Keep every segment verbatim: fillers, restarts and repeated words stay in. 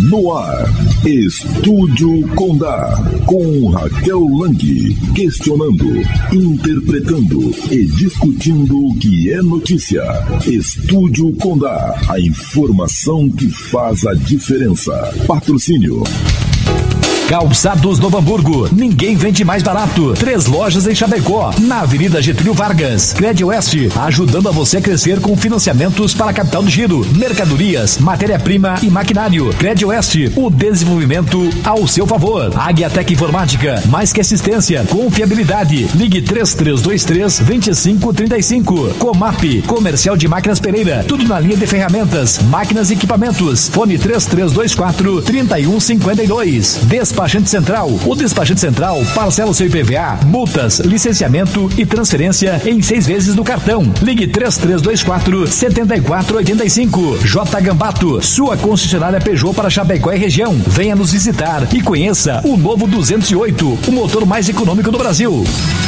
No ar, Estúdio Condá, com Raquel Lang, questionando, interpretando e discutindo o que é notícia. Estúdio Condá, a informação que faz a diferença. Patrocínio Calçados Novo Hamburgo, ninguém vende mais barato. Três lojas em Chapecó, na Avenida Getúlio Vargas. Crediwest, ajudando a você a crescer com financiamentos para capital de giro, mercadorias, matéria-prima e maquinário. Crediwest, o desenvolvimento ao seu favor. Agiatec Informática, mais que assistência, confiabilidade. Ligue três três dois três, dois cinco três cinco. Comap, Comercial de Máquinas Pereira, tudo na linha de ferramentas, máquinas e equipamentos. Fone três três dois quatro, três um cinco dois. Despachante Central. O Despachante Central parcela o seu I P V A, multas, licenciamento e transferência em seis vezes no cartão. Ligue três três dois quatro, sete quatro oito cinco. J Gambato, sua concessionária Peugeot para Chapecó e região. Venha nos visitar e conheça o novo duzentos e oito, o motor mais econômico do Brasil.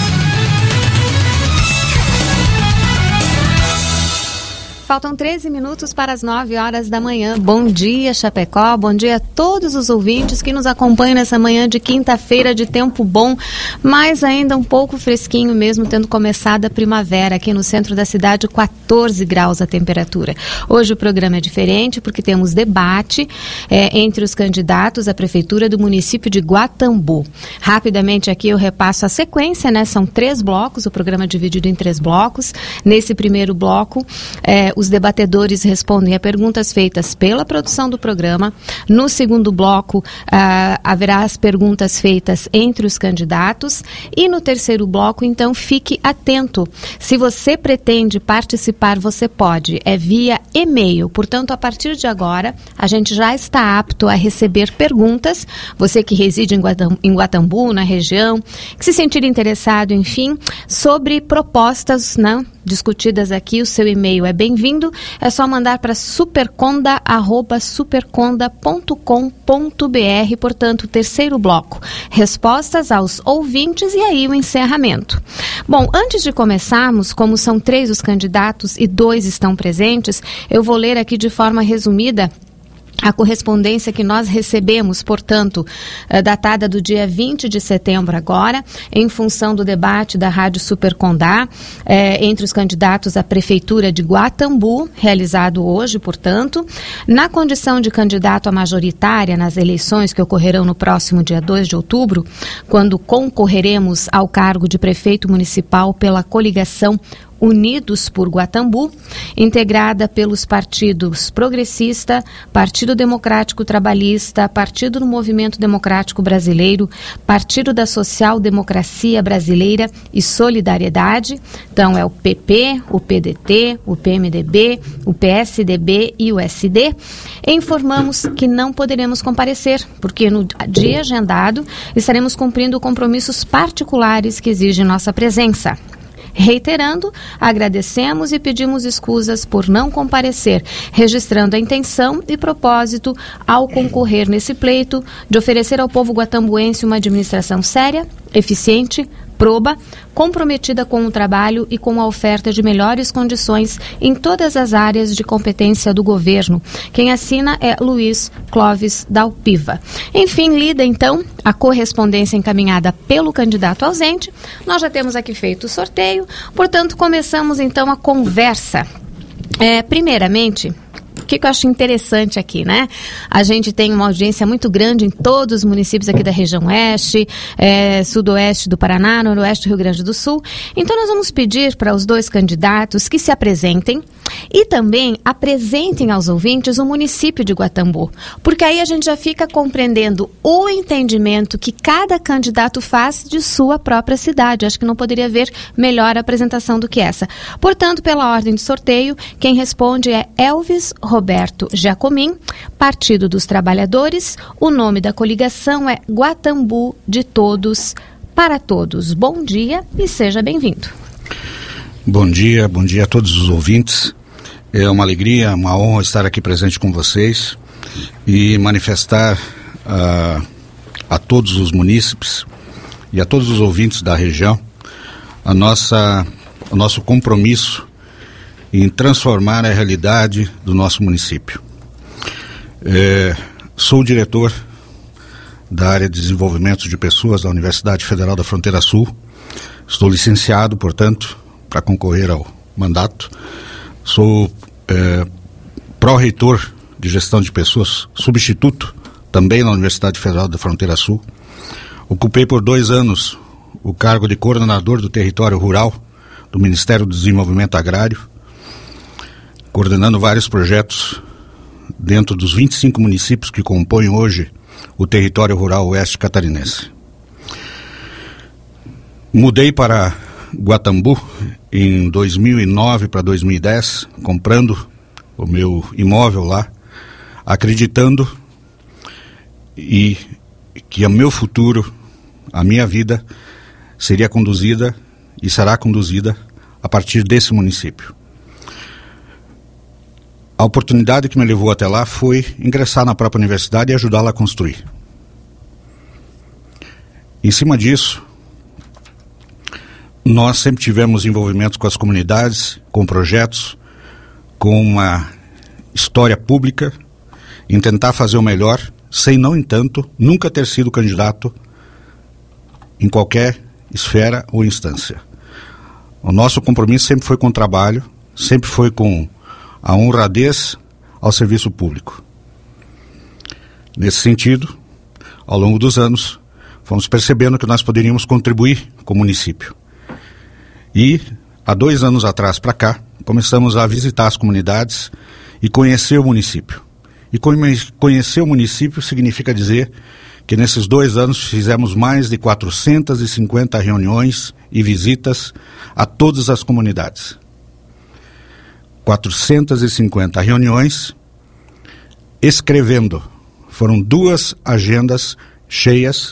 Faltam treze minutos para as nove horas da manhã. Bom dia, Chapecó. Bom dia a todos os ouvintes que nos acompanham nessa manhã de quinta-feira de tempo bom, mas ainda um pouco fresquinho mesmo, tendo começado a primavera aqui no centro da cidade, quatorze graus a temperatura. Hoje o programa é diferente porque temos debate é, entre os candidatos à prefeitura do município de Guatambu. Rapidamente aqui eu repasso a sequência, né? São três blocos, o programa é dividido em três blocos. Nesse primeiro bloco, é, os debatedores respondem a perguntas feitas pela produção do programa. No segundo bloco, ah, haverá as perguntas feitas entre os candidatos. E no terceiro bloco, então, fique atento. Se você pretende participar, você pode. É via e-mail. Portanto, a partir de agora, a gente já está apto a receber perguntas. Você que reside em Guatambu, em Guatambu, na região, que se sentir interessado, enfim, sobre propostas, né, discutidas aqui, o seu e-mail é bem-vindo, é só mandar para superconda arroba superconda ponto com ponto br. Portanto, o terceiro bloco, respostas aos ouvintes e aí o encerramento. Bom, antes de começarmos, como são três os candidatos e dois estão presentes, eu vou ler aqui de forma resumida a correspondência que nós recebemos, portanto, datada do dia vinte de setembro agora, em função do debate da Rádio Supercondá, eh, entre os candidatos à Prefeitura de Guatambu, realizado hoje, portanto, na condição de candidato à majoritária nas eleições que ocorrerão no próximo dia dois de outubro, quando concorreremos ao cargo de prefeito municipal pela coligação Unidos por Guatambu, integrada pelos partidos Progressista, Partido Democrático Trabalhista, Partido do Movimento Democrático Brasileiro, Partido da Social Democracia Brasileira e Solidariedade. Então é o P P, o P D T, o P M D B, o P S D B e o S D. Informamos que não poderemos comparecer, porque no dia agendado estaremos cumprindo compromissos particulares que exigem nossa presença. Reiterando, agradecemos e pedimos escusas por não comparecer, registrando a intenção e propósito ao concorrer nesse pleito de oferecer ao povo guatambuense uma administração séria, eficiente, proba, comprometida com o trabalho e com a oferta de melhores condições em todas as áreas de competência do governo. Quem assina é Luiz Clóvis Dalpiva. Enfim, lida então a correspondência encaminhada pelo candidato ausente. Nós já temos aqui feito o sorteio, portanto, começamos então a conversa. É, primeiramente, o que, que eu acho interessante aqui, né? A gente tem uma audiência muito grande em todos os municípios aqui da região oeste, é, sudoeste do Paraná, noroeste do Rio Grande do Sul. Então, nós vamos pedir para os dois candidatos que se apresentem e também apresentem aos ouvintes o município de Guatambu, porque aí a gente já fica compreendendo o entendimento que cada candidato faz de sua própria cidade. Acho que não poderia haver melhor apresentação do que essa. Portanto, pela ordem de sorteio, quem responde é Elvis Roberto Jacomim, Partido dos Trabalhadores. O nome da coligação é Guatambu de Todos para Todos. Bom dia e seja bem-vindo. Bom dia, bom dia a todos os ouvintes. É uma alegria, uma honra estar aqui presente com vocês e manifestar uh, a todos os munícipes e a todos os ouvintes da região a nossa, o nosso compromisso em transformar a realidade do nosso município. É, sou diretor da área de desenvolvimento de pessoas da Universidade Federal da Fronteira Sul. Estou licenciado, portanto, para concorrer ao mandato. Sou é, pró-reitor de gestão de pessoas, substituto também na Universidade Federal da Fronteira Sul. Ocupei por dois anos o cargo de coordenador do território rural do Ministério do Desenvolvimento Agrário, coordenando vários projetos dentro dos vinte e cinco municípios que compõem hoje o território rural oeste catarinense. Mudei para Guatambu em dois mil e nove para dois mil e dez, comprando o meu imóvel lá, acreditando e que o meu futuro, a minha vida, seria conduzida e será conduzida a partir desse município. A oportunidade que me levou até lá foi ingressar na própria universidade e ajudá-la a construir. Em cima disso, nós sempre tivemos envolvimentos com as comunidades, com projetos, com uma história pública, em tentar fazer o melhor, sem, no entanto, nunca ter sido candidato em qualquer esfera ou instância. O nosso compromisso sempre foi com o trabalho, sempre foi com a honradez ao serviço público. Nesse sentido, ao longo dos anos, fomos percebendo que nós poderíamos contribuir com o município. E, há dois anos atrás para cá, começamos a visitar as comunidades e conhecer o município. E conhecer o município significa dizer que nesses dois anos fizemos mais de quatrocentas e cinquenta reuniões e visitas a todas as comunidades. quatrocentas e cinquenta reuniões, escrevendo. Foram duas agendas cheias,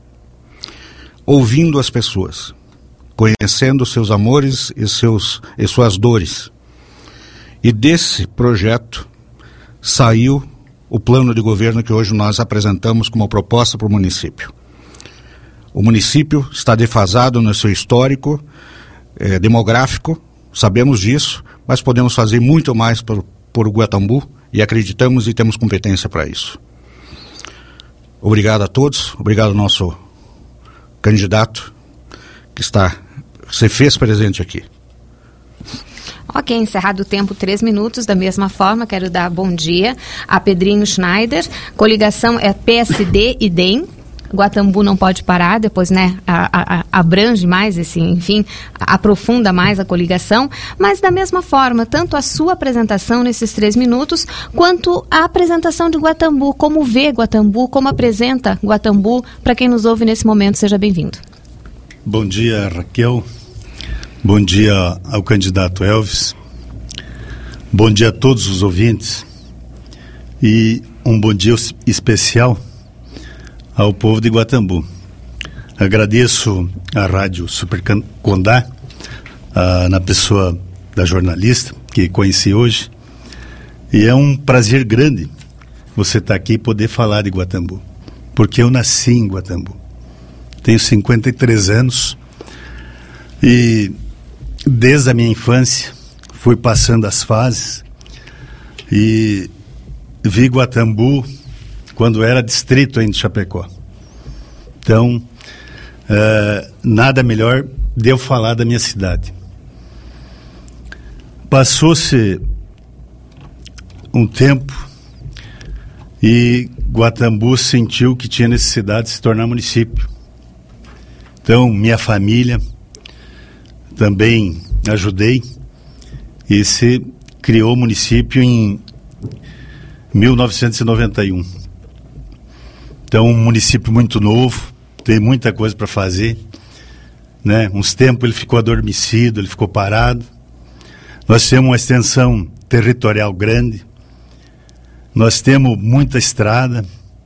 ouvindo as pessoas, conhecendo seus amores e, seus, e suas dores. E desse projeto saiu o plano de governo que hoje nós apresentamos como proposta para o município. O município está defasado no seu histórico eh, demográfico, sabemos disso, mas podemos fazer muito mais por, por Guatambu e acreditamos e temos competência para isso. Obrigado a todos, obrigado ao nosso candidato que está, se fez presente aqui. Ok, encerrado o tempo, três minutos. Da mesma forma, quero dar bom dia a Pedrinho Schneider. Coligação é P S D e D E M. Guatambu não pode parar, depois, né, a, a, abrange mais esse, enfim, aprofunda mais a coligação, mas da mesma forma, tanto a sua apresentação nesses três minutos, quanto a apresentação de Guatambu, como vê Guatambu, como apresenta Guatambu, para quem nos ouve nesse momento, seja bem-vindo. Bom dia, Raquel. Bom dia ao candidato Elvis. Bom dia a todos os ouvintes. E um bom dia especial ao povo de Guatambu. Agradeço à Rádio Super Condá, a, na pessoa da jornalista que conheci hoje. E é um prazer grande você estar aqui e poder falar de Guatambu, porque eu nasci em Guatambu. Tenho cinquenta e três anos e desde a minha infância fui passando as fases e vi Guatambu quando era distrito ainda de Chapecó. Então, uh, nada melhor de eu falar da minha cidade. Passou-se um tempo e Guatambu sentiu que tinha necessidade de se tornar município. Então, minha família também ajudei e se criou o município em mil novecentos e noventa e um. Então, um município muito novo, tem muita coisa para fazer, né? Uns tempos ele ficou adormecido, ele ficou parado. Nós temos uma extensão territorial grande, nós temos muita estrada,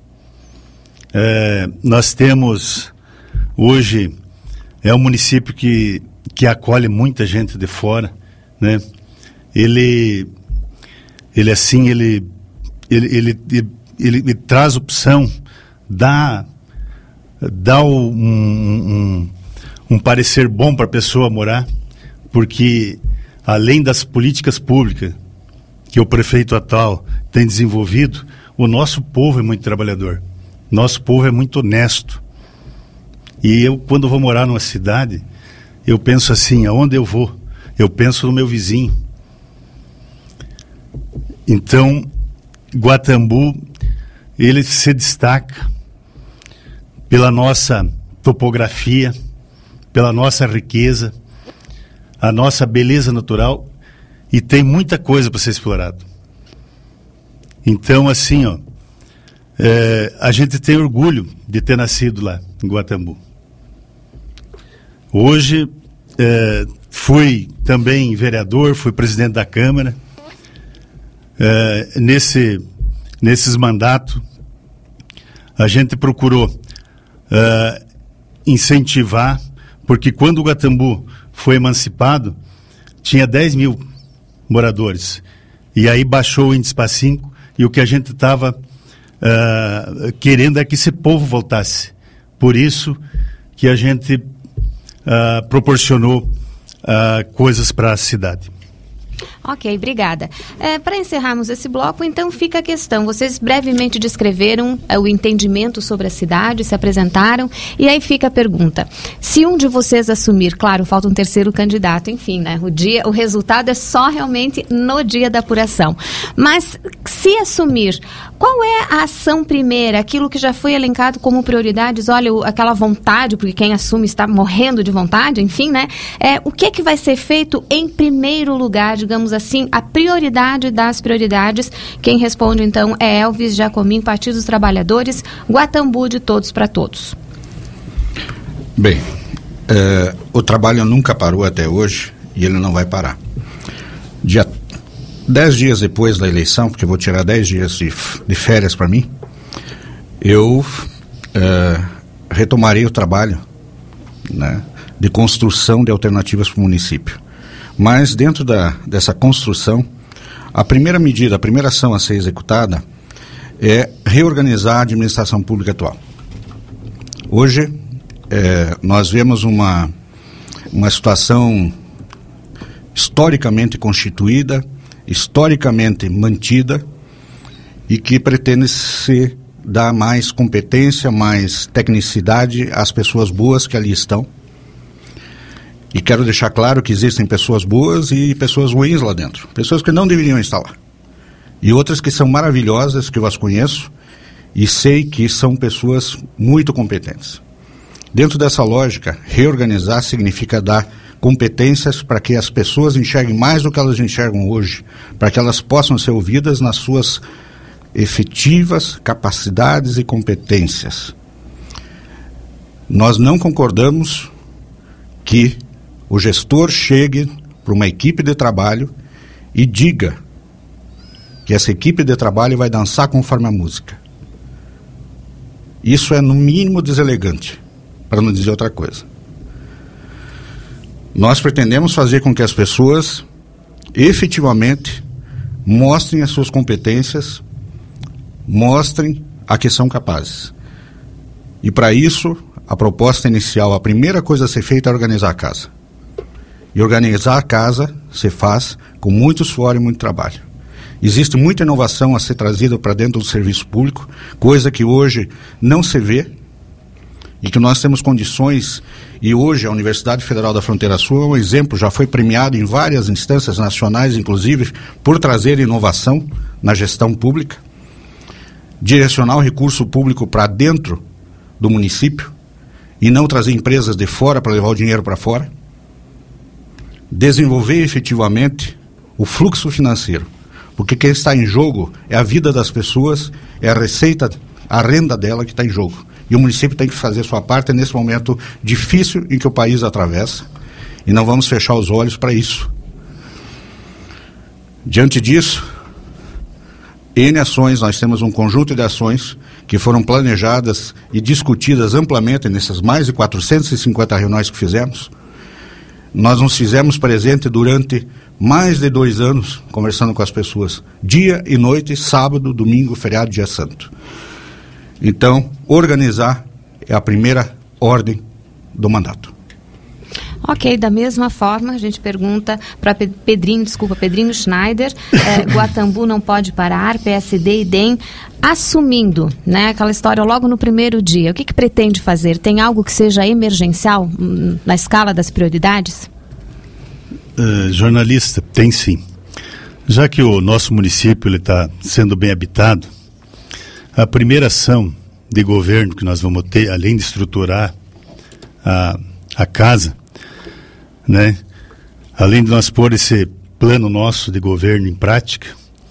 é, nós temos, hoje, é um município que, que acolhe muita gente de fora, né? Ele, ele assim, ele, ele, ele, ele, ele, ele traz opção, dá, dá um, um, um parecer bom para a pessoa morar, porque além das políticas públicas que o prefeito atual tem desenvolvido, o nosso povo é muito trabalhador. Nosso povo é muito honesto. E eu, quando vou morar numa cidade, eu penso assim, aonde eu vou? Eu penso no meu vizinho. Então, Guatambu, ele se destaca pela nossa topografia, pela nossa riqueza, a nossa beleza natural, e tem muita coisa para ser explorado. Então, assim, ó, é, a gente tem orgulho de ter nascido lá, em Guatambu. Hoje, é, fui também vereador, fui presidente da Câmara. É, nesse, nesses mandatos, a gente procurou é, incentivar, porque quando o Guatambu foi emancipado, tinha dez mil moradores. E aí baixou o índice para cinco, e o que a gente estava uh, querendo é que esse povo voltasse. Por isso que a gente uh, proporcionou uh, coisas para a cidade. Ok, obrigada. É, para encerrarmos esse bloco, então fica a questão. Vocês brevemente descreveram é, o entendimento sobre a cidade, se apresentaram, e aí fica a pergunta. Se um de vocês assumir, claro, falta um terceiro candidato, enfim, né? O, dia, o resultado é só realmente no dia da apuração. Mas se assumir, qual é a ação primeira, aquilo que já foi elencado como prioridades? Olha, aquela vontade, porque quem assume está morrendo de vontade, enfim, né? É, o que é que vai ser feito em primeiro lugar, digamos assim, a prioridade das prioridades? Quem responde, então, é Elvis Jacomim, Partido dos Trabalhadores, Guatambu de Todos para Todos. Bem, é, o trabalho nunca parou até hoje e ele não vai parar. Dia, dez dias depois da eleição, porque eu vou tirar dez dias de, de férias para mim, eu é, retomarei o trabalho, né, de construção de alternativas para o município. Mas dentro da, dessa construção, a primeira medida, a primeira ação a ser executada é reorganizar a administração pública atual. Hoje, é, nós vemos uma, uma situação historicamente constituída, historicamente mantida, e que pretende se dar mais competência, mais tecnicidade às pessoas boas que ali estão. E quero deixar claro que existem pessoas boas e pessoas ruins lá dentro. Pessoas que não deveriam estar lá. E outras que são maravilhosas, que eu as conheço, e sei que são pessoas muito competentes. Dentro dessa lógica, reorganizar significa dar competências para que as pessoas enxerguem mais do que elas enxergam hoje, para que elas possam ser ouvidas nas suas efetivas capacidades e competências. Nós não concordamos que o gestor chegue para uma equipe de trabalho e diga que essa equipe de trabalho vai dançar conforme a música. Isso é no mínimo deselegante, para não dizer outra coisa. Nós pretendemos fazer com que as pessoas efetivamente mostrem as suas competências, mostrem a que são capazes. E para isso, a proposta inicial, a primeira coisa a ser feita é organizar a casa. E organizar a casa se faz com muito suor e muito trabalho. Existe muita inovação a ser trazida para dentro do serviço público, coisa que hoje não se vê, e que nós temos condições, e hoje a Universidade Federal da Fronteira Sul é um exemplo, já foi premiado em várias instâncias nacionais, inclusive, por trazer inovação na gestão pública, direcionar o recurso público para dentro do município, e não trazer empresas de fora para levar o dinheiro para fora. Desenvolver efetivamente o fluxo financeiro, porque quem está em jogo é a vida das pessoas, é a receita, a renda dela que está em jogo. E o município tem que fazer sua parte nesse momento difícil em que o país atravessa, e não vamos fechar os olhos para isso. Diante disso, N ações, nós temos um conjunto de ações que foram planejadas e discutidas amplamente nessas mais de quatrocentas e cinquenta reuniões que fizemos. Nós nos fizemos presente durante mais de dois anos, conversando com as pessoas, dia e noite, sábado, domingo, feriado, dia santo. Então, organizar é a primeira ordem do mandato. Ok, da mesma forma, a gente pergunta para Pedrinho, desculpa, Pedrinho Schneider, é, Guatambu não pode parar, P S D e D E M, assumindo, né, aquela história logo no primeiro dia, o que, que pretende fazer? Tem algo que seja emergencial hum, na escala das prioridades? Uh, jornalista, tem sim. Já que o nosso município está sendo bem habitado, a primeira ação de governo que nós vamos ter, além de estruturar a, a casa, né, além de nós pôr esse plano nosso de governo em prática,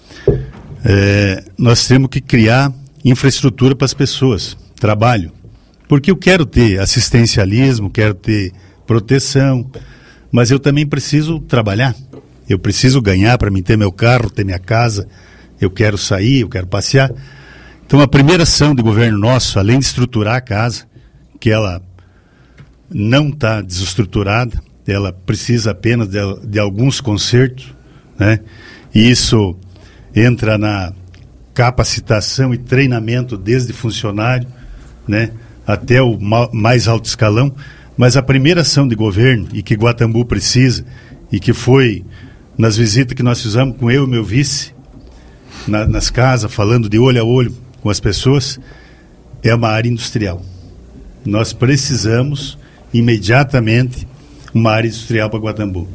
é, nós temos que criar infraestrutura para as pessoas, trabalho. Porque eu quero ter assistencialismo, quero ter proteção, mas eu também preciso trabalhar. Eu preciso ganhar para mim ter meu carro, ter minha casa, eu quero sair, eu quero passear. Então a primeira ação de governo nosso, além de estruturar a casa, que ela não está desestruturada, ela precisa apenas de, de alguns consertos, né? E isso entra na capacitação e treinamento desde funcionário, né, até o ma- mais alto escalão. Mas a primeira ação de governo, e que Guatambu precisa, e que foi nas visitas que nós fizemos com eu e meu vice, na, nas casas, falando de olho a olho com as pessoas, é uma área industrial. Nós precisamos imediatamente uma área industrial para Guatambu.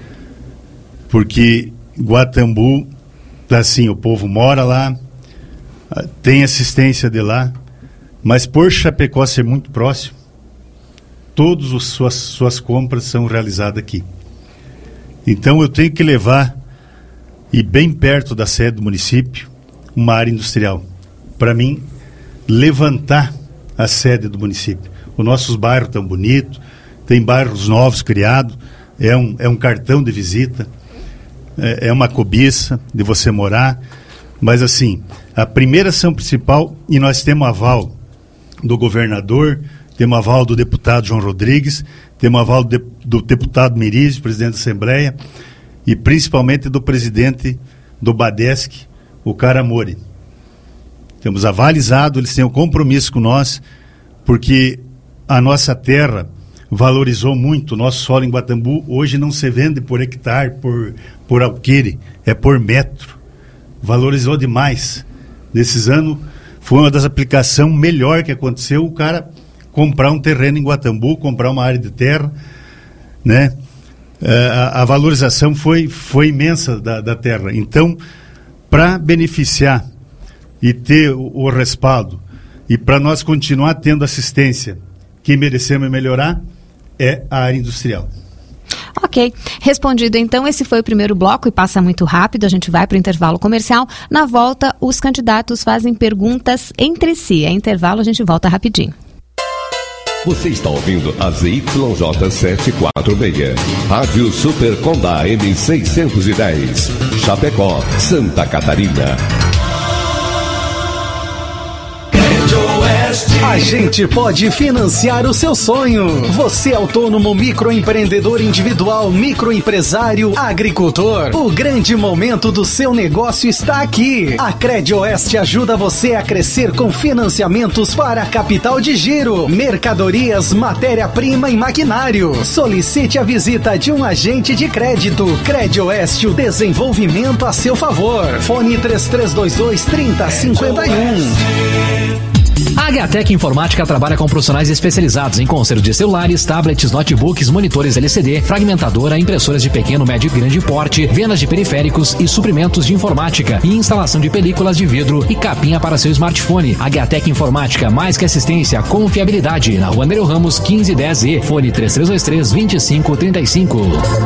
Porque Guatambu, assim, o povo mora lá, tem assistência de lá, mas por Chapecó ser muito próximo, todas as suas, suas compras são realizadas aqui. Então eu tenho que levar, e bem perto da sede do município, uma área industrial. Para mim, levantar a sede do município. Os nossos bairros estão bonitos, tem bairros novos criados, é um, é um cartão de visita, é, é uma cobiça de você morar, mas assim, a primeira ação principal, e nós temos aval do governador, temos aval do deputado João Rodrigues, temos aval do, do deputado Mirizio, presidente da Assembleia, e principalmente do presidente do Badesc, o Caramori. Temos avalizado, eles têm um compromisso com nós, porque a nossa terra valorizou muito, o nosso solo em Guatambu hoje não se vende por hectare, por, por alqueire, é por metro. Valorizou demais. Nesses anos, foi uma das aplicações melhor que aconteceu, o cara comprar um terreno em Guatambu, comprar uma área de terra, né? A, a valorização foi, foi imensa da, da terra. Então, para beneficiar e ter o, o respaldo, e para nós continuar tendo assistência que merecemos melhorar, é a área industrial. Ok, respondido então, esse foi o primeiro bloco e passa muito rápido, a gente vai para o intervalo comercial. Na volta, os candidatos fazem perguntas entre si. É intervalo, a gente volta rapidinho. Você está ouvindo a Z Y J setecentos e quarenta e seis, Rádio Super Condá M seiscentos e dez, Chapecó, Santa Catarina. A gente pode financiar o seu sonho. Você autônomo, microempreendedor individual, microempresário, agricultor. O grande momento do seu negócio está aqui. A Credioeste ajuda você a crescer com financiamentos para capital de giro, mercadorias, matéria-prima e maquinário. Solicite a visita de um agente de crédito. Credioeste, o desenvolvimento a seu favor. Fone três três dois dois, três zero cinco um. A Agatec Informática trabalha com profissionais especializados em conserto de celulares, tablets, notebooks, monitores L C D, fragmentadora, impressoras de pequeno, médio e grande porte, vendas de periféricos e suprimentos de informática e instalação de películas de vidro e capinha para seu smartphone. Agatec Informática, mais que assistência, confiabilidade. Na Rua Andreu Ramos, quinze dez E, fone três três dois três, dois cinco três cinco.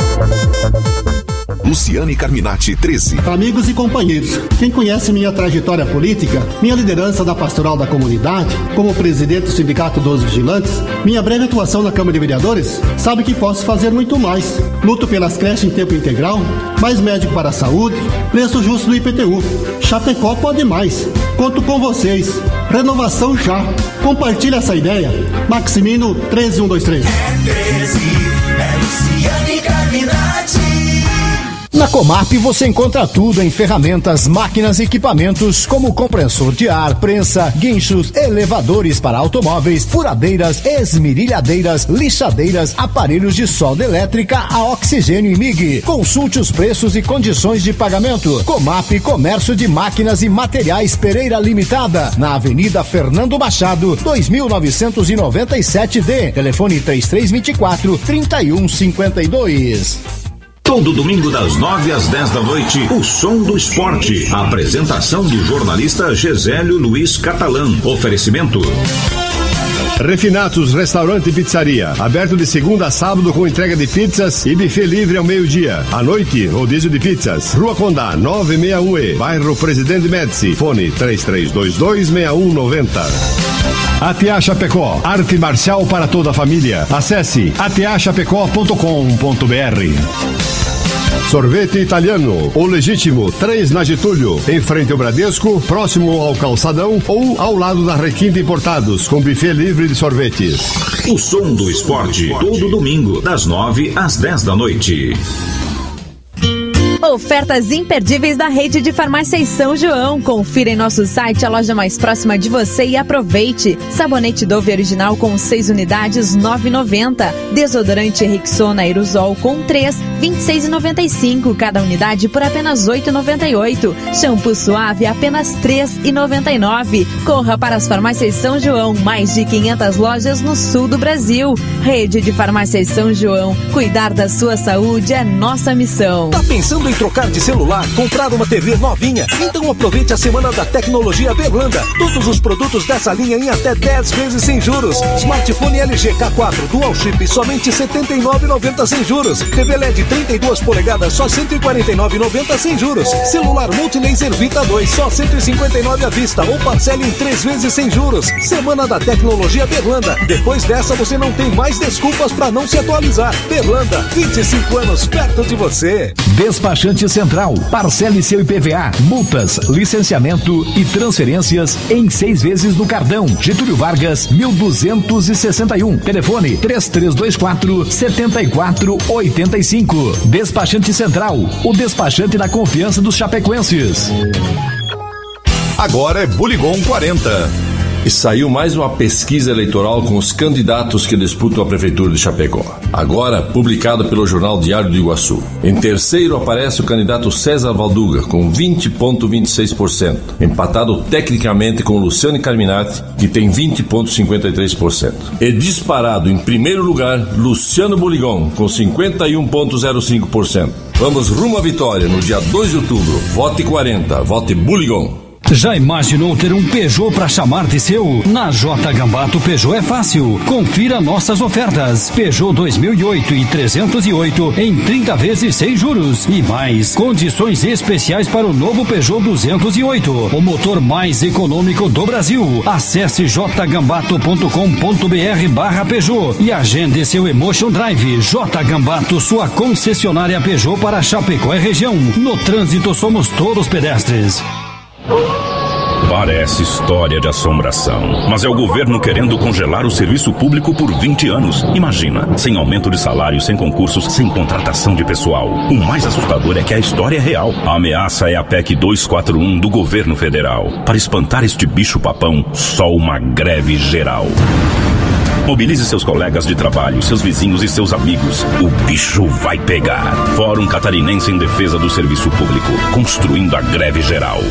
Luciane Carminati, treze. Amigos e companheiros, quem conhece minha trajetória política, minha liderança da Pastoral da Comunidade, como presidente do Sindicato dos Vigilantes, minha breve atuação na Câmara de Vereadores, sabe que posso fazer muito mais. Luto pelas creches em tempo integral, mais médico para a saúde, preço justo do I P T U. Chapecó pode mais. Conto com vocês. Renovação já. Compartilhe essa ideia. Maximino treze mil cento e vinte e três. É treze, é Luciane Carminati. Na Comap você encontra tudo em ferramentas, máquinas e equipamentos como compressor de ar, prensa, guinchos, elevadores para automóveis, furadeiras, esmerilhadeiras, lixadeiras, aparelhos de solda elétrica a oxigênio e M I G. Consulte os preços e condições de pagamento. Comap Comércio de Máquinas e Materiais Pereira Limitada, na Avenida Fernando Machado, dois mil novecentos e noventa e sete D. Telefone três três dois quatro, três um cinco dois. Todo domingo das nove às dez da noite, o Som do Esporte. A apresentação do jornalista Gesélio Luiz Catalã. Oferecimento Refinatos Restaurante e Pizzaria, aberto de segunda a sábado com entrega de pizzas e buffet livre ao meio-dia. À noite, rodízio de pizzas. Rua Condá, novecentos e sessenta e um E, bairro Presidente Médici. Fone três três dois dois, seis um nove zero. A T A Chapecó, arte marcial para toda a família. Acesse a t a chapecó ponto com ponto b r. Sorvete Italiano, o Legítimo, três na Getúlio, em frente ao Bradesco, próximo ao Calçadão ou ao lado da Requinta Importados, com buffet livre de sorvetes. O Som do Esporte, todo domingo, das nove às dez da noite. Ofertas imperdíveis da rede de farmácias São João. Confira em nosso site a loja mais próxima de você e aproveite. Sabonete Dove original com seis unidades, nove reais e noventa centavos. Desodorante Rexona Aerosol com três, vinte e seis reais e noventa e cinco centavos. Cada unidade por apenas oito reais e noventa e oito centavos. Shampoo Suave apenas três reais e noventa e nove centavos. Corra para as farmácias São João. Mais de quinhentas lojas no sul do Brasil. Rede de farmácias São João. Cuidar da sua saúde é nossa missão. Tá pensando em trocar de celular, comprar uma T V novinha? Então aproveite a Semana da Tecnologia Berlanda. Todos os produtos dessa linha em até dez vezes sem juros. Smartphone L G K quatro Dual Chip somente setenta e nove reais e noventa centavos sem juros. T V L E D trinta e duas polegadas só cento e quarenta e nove reais e noventa centavos sem juros. Celular Multilaser Vita dois só cento e cinquenta e nove reais à vista ou parcele em três vezes sem juros. Semana da Tecnologia Berlanda. Depois dessa você não tem mais desculpas para não se atualizar. Berlanda, vinte e cinco anos perto de você. Despachante Central, parcele seu I P V A, multas, licenciamento e transferências em seis vezes no cartão. Getúlio Vargas, mil duzentos e sessenta e um. Telefone três três dois quatro, sete quatro oito cinco. Despachante Central, o despachante da confiança dos chapecoenses. Agora é Buligon quarenta. E saiu mais uma pesquisa eleitoral com os candidatos que disputam a Prefeitura de Chapecó. Agora publicada pelo Jornal Diário do Iguaçu. Em terceiro aparece o candidato César Valduga, com vinte vírgula vinte e seis por cento. Empatado tecnicamente com Luciane Carminati, que tem vinte vírgula cinquenta e três por cento. E disparado em primeiro lugar, Luciano Buligon, com cinquenta e um vírgula zero cinco por cento. Vamos rumo à vitória no dia dois de outubro. Vote quarenta, vote Buligon. Já imaginou ter um Peugeot para chamar de seu? Na J Gambato Peugeot é fácil. Confira nossas ofertas. Peugeot dois mil e oito e trezentos e oito em trinta vezes sem juros. E mais, condições especiais para o novo Peugeot duzentos e oito. O motor mais econômico do Brasil. Acesse j gambato ponto com ponto b r barra Peugeot e agende seu Emotion Drive. J Gambato, sua concessionária Peugeot para Chapecó e região. No trânsito somos todos pedestres. Parece história de assombração, mas é o governo querendo congelar o serviço público por vinte anos. Imagina, sem aumento de salário, sem concursos, sem contratação de pessoal. O mais assustador é que a história é real. A ameaça é a P E C duzentos e quarenta e um do governo federal. Para espantar este bicho-papão, só uma greve geral. Mobilize seus colegas de trabalho, seus vizinhos e seus amigos. O bicho vai pegar. Fórum Catarinense em Defesa do Serviço Público, construindo a greve geral.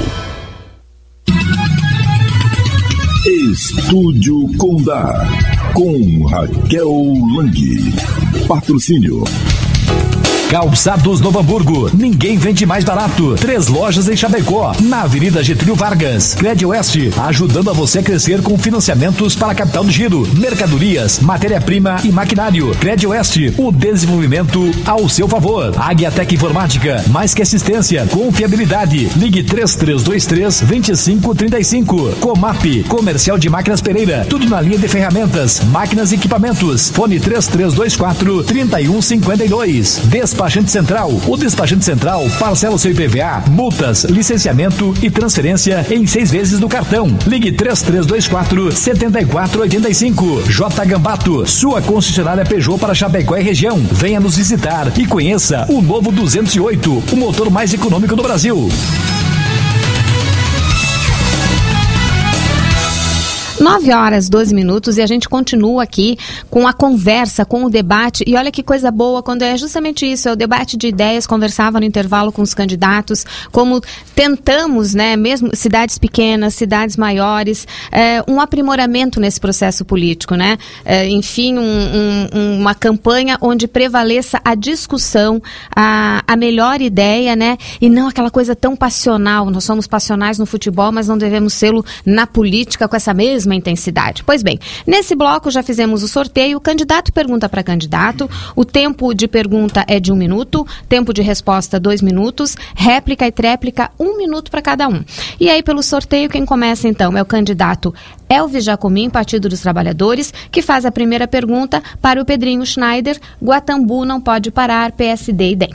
Estúdio Condá, com Raquel Lang. Patrocínio Calçados Novo Hamburgo, ninguém vende mais barato. Três lojas em Chapecó, na Avenida Getúlio Vargas. Cred Oeste, ajudando a você a crescer com financiamentos para capital do giro, mercadorias, matéria-prima e maquinário. Cred Oeste, o desenvolvimento ao seu favor. Agiatec Informática, mais que assistência, confiabilidade. Ligue três três dois três, dois cinco três cinco. Comap, Comercial de Máquinas Pereira, tudo na linha de ferramentas, máquinas e equipamentos. Fone três três dois quatro, três um cinco dois. Despachante Central. O Despachante Central parcela o seu I P V A, multas, licenciamento e transferência em seis vezes no cartão. Ligue três três dois quatro, sete quatro oito cinco. J Gambato, sua concessionária Peugeot para Chapecó e região. Venha nos visitar e conheça o novo duzentos e oito, o motor mais econômico do Brasil. nove horas, doze minutos, e a gente continua aqui com a conversa, com o debate, e olha que coisa boa quando é justamente isso, é o debate de ideias. Conversava no intervalo com os candidatos, como tentamos, né, mesmo cidades pequenas, cidades maiores, é, um aprimoramento nesse processo político, né, é, enfim, um, um, uma campanha onde prevaleça a discussão, a, a melhor ideia, né, e não aquela coisa tão passional. Nós somos passionais no futebol, mas não devemos ser-lo na política com essa mesma intensidade. Pois bem, nesse bloco já fizemos o sorteio, o candidato pergunta para candidato, o tempo de pergunta é de um minuto, tempo de resposta dois minutos, réplica e tréplica um minuto para cada um. E aí pelo sorteio quem começa então é o candidato Elvis Jacomim, Partido dos Trabalhadores, que faz a primeira pergunta para o Pedrinho Schneider, Guatambu não pode parar, P S D e D E M.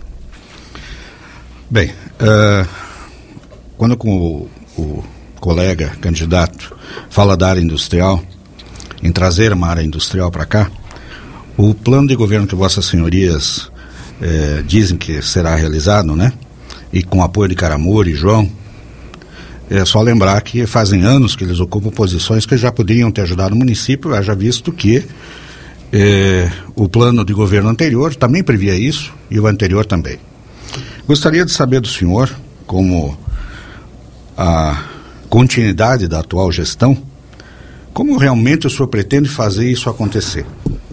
Bem, uh, quando com o, o colega candidato fala da área industrial, em trazer uma área industrial para cá, o plano de governo que vossas senhorias eh, dizem que será realizado, né, e com apoio de Caramuru e João, é só lembrar que fazem anos que eles ocupam posições que já poderiam ter ajudado o município, haja visto que eh, o plano de governo anterior também previa isso, e o anterior também. Gostaria de saber do senhor, como a continuidade da atual gestão, como realmente o senhor pretende fazer isso acontecer?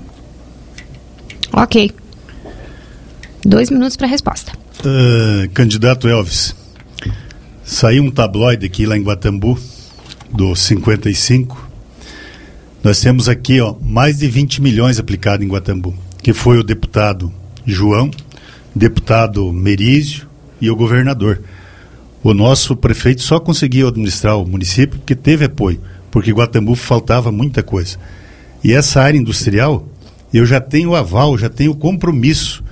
Ok. Dois minutos para a resposta. Uh, candidato Elvis, saiu um tabloide aqui lá em Guatambu, do cinquenta e cinco. Nós temos aqui, ó, mais de vinte milhões aplicados em Guatambu, que foi o deputado João, deputado Merizio e o governador. O nosso prefeito só conseguiu administrar o município porque teve apoio, porque Guatambu faltava muita coisa. E essa área industrial, eu já tenho o aval, já tenho o compromisso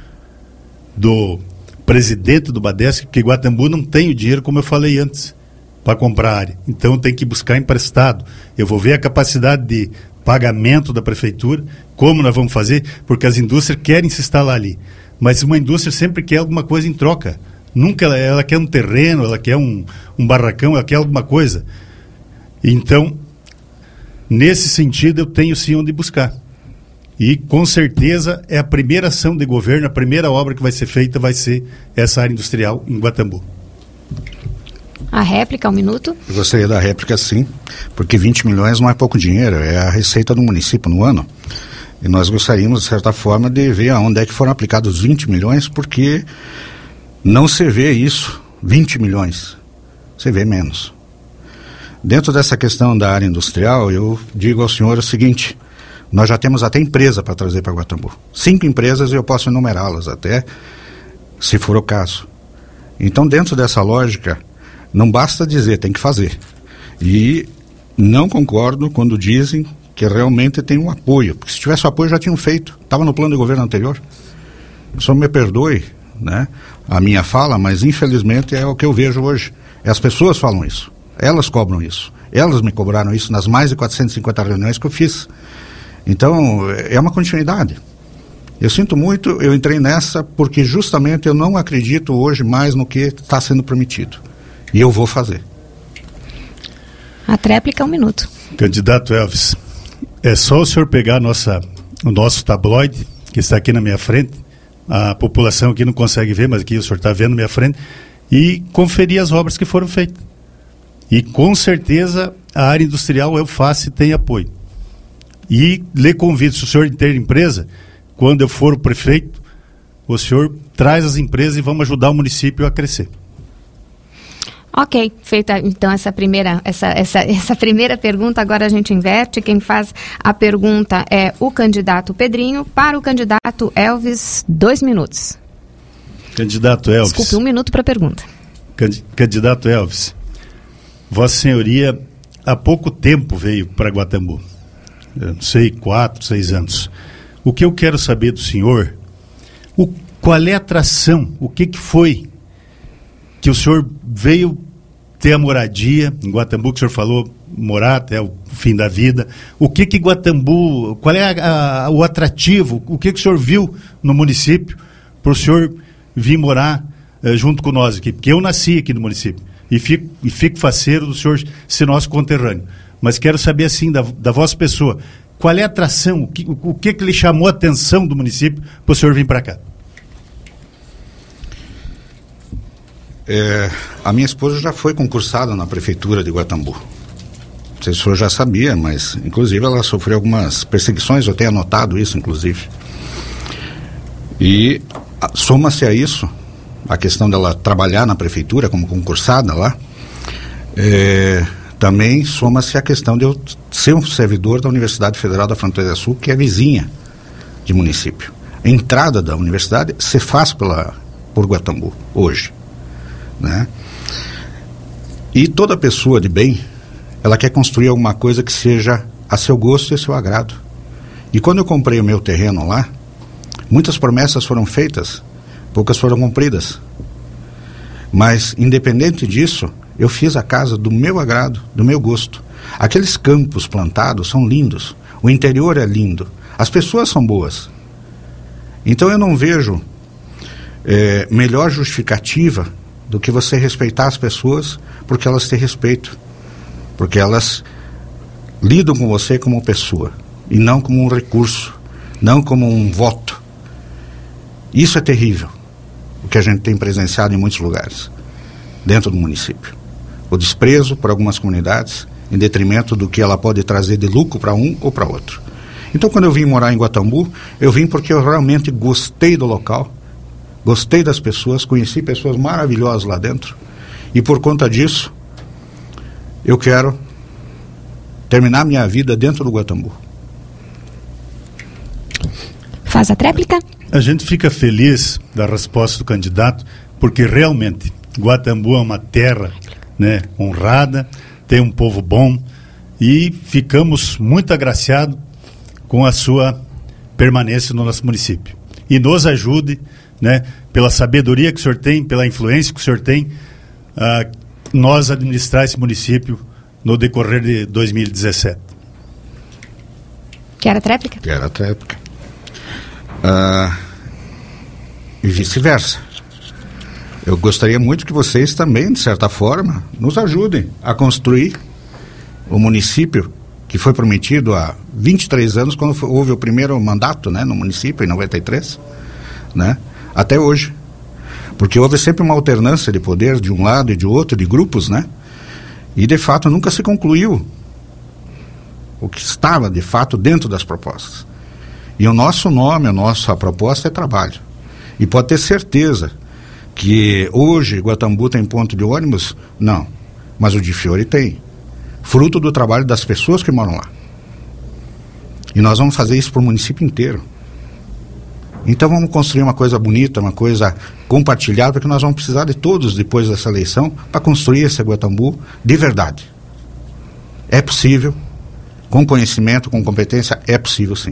do presidente do Badesc, porque Guatambu não tem o dinheiro, como eu falei antes, para comprar a área. Então tem que buscar emprestado. Eu vou ver a capacidade de pagamento da prefeitura, como nós vamos fazer, porque as indústrias querem se instalar ali. Mas uma indústria sempre quer alguma coisa em troca. Nunca ela, ela quer um terreno, ela quer um, um barracão, ela quer alguma coisa. Então, nesse sentido, eu tenho sim onde buscar. E, com certeza, é a primeira ação de governo, a primeira obra que vai ser feita vai ser essa área industrial em Guatambu. A réplica, um minuto. Eu gostaria da réplica, sim, porque vinte milhões não é pouco dinheiro, é a receita do município no ano. E nós gostaríamos, de certa forma, de ver aonde é que foram aplicados vinte milhões, porque não se vê isso, vinte milhões, se vê menos. Dentro dessa questão da área industrial, eu digo ao senhor o seguinte: nós já temos até empresa para trazer para Guatambu. Cinco empresas, e eu posso enumerá-las até, se for o caso. Então, dentro dessa lógica, não basta dizer, tem que fazer. E não concordo quando dizem que realmente tem um apoio, porque se tivesse o apoio já tinham feito, estava no plano de governo anterior. Só me perdoe, né, a minha fala, mas infelizmente é o que eu vejo hoje. As pessoas falam isso, elas cobram isso, elas me cobraram isso nas mais de quatrocentas e cinquenta reuniões que eu fiz. Então, é uma continuidade. Eu sinto muito, eu entrei nessa porque justamente eu não acredito hoje mais no que está sendo prometido. E eu vou fazer. A tréplica, um minuto. Candidato Elvis, é só o senhor pegar a nossa, o nosso tabloide, que está aqui na minha frente, a população aqui não consegue ver, mas aqui o senhor está vendo na minha frente, e conferir as obras que foram feitas. E com certeza a área industrial eu faço e tem apoio. E lhe convido, se o senhor ter empresa, quando eu for o prefeito, o senhor traz as empresas e vamos ajudar o município a crescer. Ok, feita então essa primeira, essa, essa, essa primeira pergunta, agora a gente inverte. Quem faz a pergunta é o candidato Pedrinho. Para o candidato Elvis, dois minutos. Candidato Elvis. Desculpe, um minuto para a pergunta. Candidato Elvis, Vossa Senhoria há pouco tempo veio para Guatambu. Eu não sei, quatro, seis anos. O que eu quero saber do senhor, o qual é a atração, o que, que foi que o senhor veio ter a moradia em Guatambu, que o senhor falou, morar até o fim da vida. O que que Guatambu, qual é a, a, o atrativo, o que que o senhor viu no município para o senhor vir morar eh, junto com nós aqui? Porque eu nasci aqui no município e fico, e fico faceiro do senhor ser nosso conterrâneo. Mas quero saber, assim, da, da vossa pessoa, qual é a atração, o que, o, o que que lhe chamou a atenção do município para o senhor vir para cá? É, a minha esposa já foi concursada na prefeitura de Guatambu. Não sei se o senhor já sabia, mas inclusive ela sofreu algumas perseguições, eu tenho anotado isso, inclusive. E a, soma-se a isso, a questão dela trabalhar na prefeitura como concursada lá, é, também soma-se a questão de eu ser um servidor da Universidade Federal da Fronteira Sul, que é vizinha de município. A entrada da universidade se faz pela, por Guatambu, hoje. Né? E toda pessoa de bem, ela quer construir alguma coisa que seja a seu gosto e a seu agrado. E quando eu comprei o meu terreno lá, muitas promessas foram feitas, poucas foram cumpridas. Mas, independente disso, eu fiz a casa do meu agrado, do meu gosto. Aqueles campos plantados são lindos, o interior é lindo, as pessoas são boas. Então eu não vejo é, melhor justificativa do que você respeitar as pessoas, porque elas têm respeito, porque elas lidam com você como pessoa, e não como um recurso, não como um voto. Isso é terrível, o que a gente tem presenciado em muitos lugares, dentro do município. O desprezo por algumas comunidades, em detrimento do que ela pode trazer de lucro para um ou para outro. Então, quando eu vim morar em Guatambu, eu vim porque eu realmente gostei do local, gostei das pessoas, conheci pessoas maravilhosas lá dentro, e por conta disso, eu quero terminar minha vida dentro do Guatambu. Faz a tréplica? A gente fica feliz da resposta do candidato, porque realmente Guatambu é uma terra, né, honrada, tem um povo bom, e ficamos muito agraciados com a sua permanência no nosso município. E nos ajude, né, pela sabedoria que o senhor tem, pela influência que o senhor tem, uh, nós administrar esse município no decorrer de dois mil e dezessete. Quer a tréplica? Quero a tréplica. Uh, e vice-versa. Eu gostaria muito que vocês também, de certa forma, nos ajudem a construir o município que foi prometido há vinte e três anos, quando foi, houve o primeiro mandato, né, no município, em noventa e três, né, até hoje. Porque houve sempre uma alternância de poder de um lado e de outro, de grupos, né? E, de fato, nunca se concluiu o que estava, de fato, dentro das propostas. E o nosso nome, a nossa proposta é trabalho. E pode ter certeza que hoje Guatambu tem ponto de ônibus? Não. Mas o de Fiore tem. Fruto do trabalho das pessoas que moram lá. E nós vamos fazer isso para o município inteiro. Então vamos construir uma coisa bonita, uma coisa compartilhada, porque nós vamos precisar de todos depois dessa eleição para construir esse Guatambu de verdade. É possível, com conhecimento, com competência, é possível sim.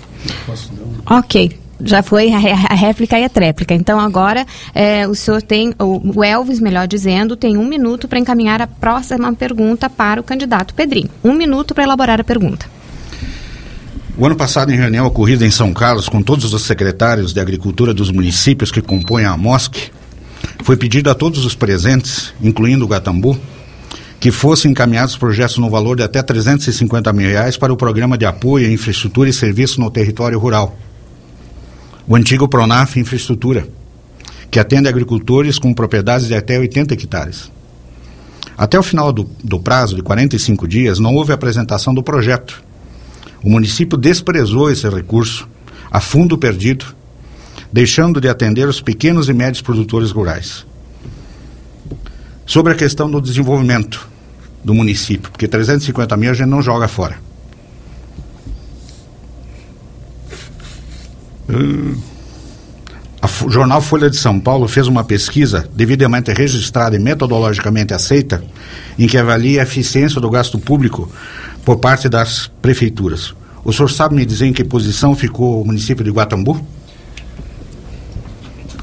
Ok, já foi a, a réplica e a tréplica. Então agora é, o senhor tem, o, o Elvis, melhor dizendo, tem um minuto para encaminhar a próxima pergunta para o candidato Pedrinho. Um minuto para elaborar a pergunta. O ano passado, em reunião ocorrida em São Carlos com todos os secretários de Agricultura dos municípios que compõem a MOSC, foi pedido a todos os presentes, incluindo o Guatambu, que fossem encaminhados projetos no valor de até trezentos e cinquenta mil reais para o Programa de Apoio à Infraestrutura e Serviço no Território Rural, o antigo PRONAF Infraestrutura, que atende agricultores com propriedades de até oitenta hectares. Até o final do, do prazo de quarenta e cinco dias, não houve apresentação do projeto. O município desprezou esse recurso a fundo perdido, deixando de atender os pequenos e médios produtores rurais. Sobre a questão do desenvolvimento do município, porque trezentos e cinquenta mil a gente não joga fora. Uh, o jornal Folha de São Paulo fez uma pesquisa devidamente registrada e metodologicamente aceita, em que avalia a eficiência do gasto público por parte das prefeituras. O senhor sabe me dizer em que posição ficou o município de Guatambu?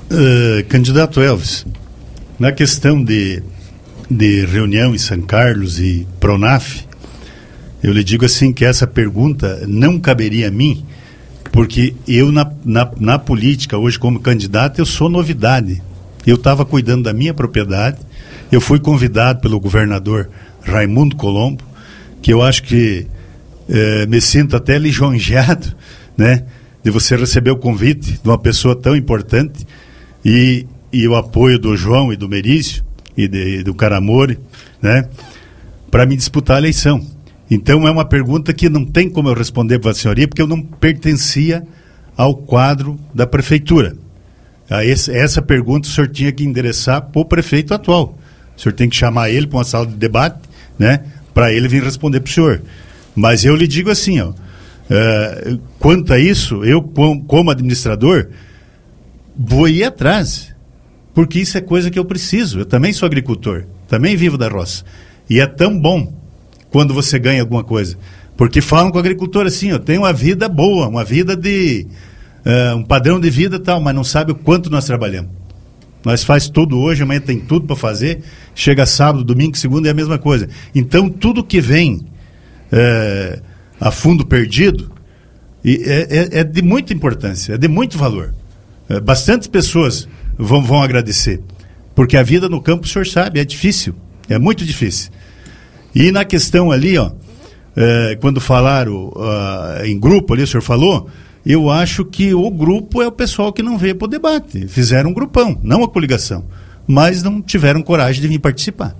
Uh, candidato Elvis, na questão de, de reunião em São Carlos e Pronaf, eu lhe digo assim que essa pergunta não caberia a mim, porque eu na, na, na política hoje como candidato eu sou novidade. Eu estava cuidando da minha propriedade, eu fui convidado pelo governador Raimundo Colombo, que eu acho que eh, me sinto até lisonjeado, né, de você receber o convite de uma pessoa tão importante e, e o apoio do João e do Merício e, de, e do Caramore, né, para me disputar a eleição. Então é uma pergunta que não tem como eu responder para a senhoria, porque eu não pertencia ao quadro da prefeitura. A esse, essa pergunta o senhor tinha que endereçar para o prefeito atual. O senhor tem que chamar ele para uma sala de debate, né, para ele vir responder para o senhor. Mas eu lhe digo assim, ó, uh, quanto a isso, eu com, como administrador vou ir atrás, porque isso é coisa que eu preciso. Eu também sou agricultor, também vivo da roça. E é tão bom quando você ganha alguma coisa. Porque falam com o agricultor assim, ó, tem uma vida boa, uma vida de... Uh, um padrão de vida e tal, mas não sabe o quanto nós trabalhamos. Nós faz tudo hoje, amanhã tem tudo para fazer, chega sábado, domingo, segunda é a mesma coisa. Então tudo que vem uh, a fundo perdido e é, é, é de muita importância, é de muito valor. Uh, bastantes pessoas vão, vão agradecer, porque a vida no campo, o senhor sabe, é difícil, é muito difícil. E na questão ali, ó, uh, quando falaram uh, em grupo ali, o senhor falou, eu acho que o grupo é o pessoal que não veio para o debate. Fizeram um grupão, não a coligação, mas não tiveram coragem de vir participar.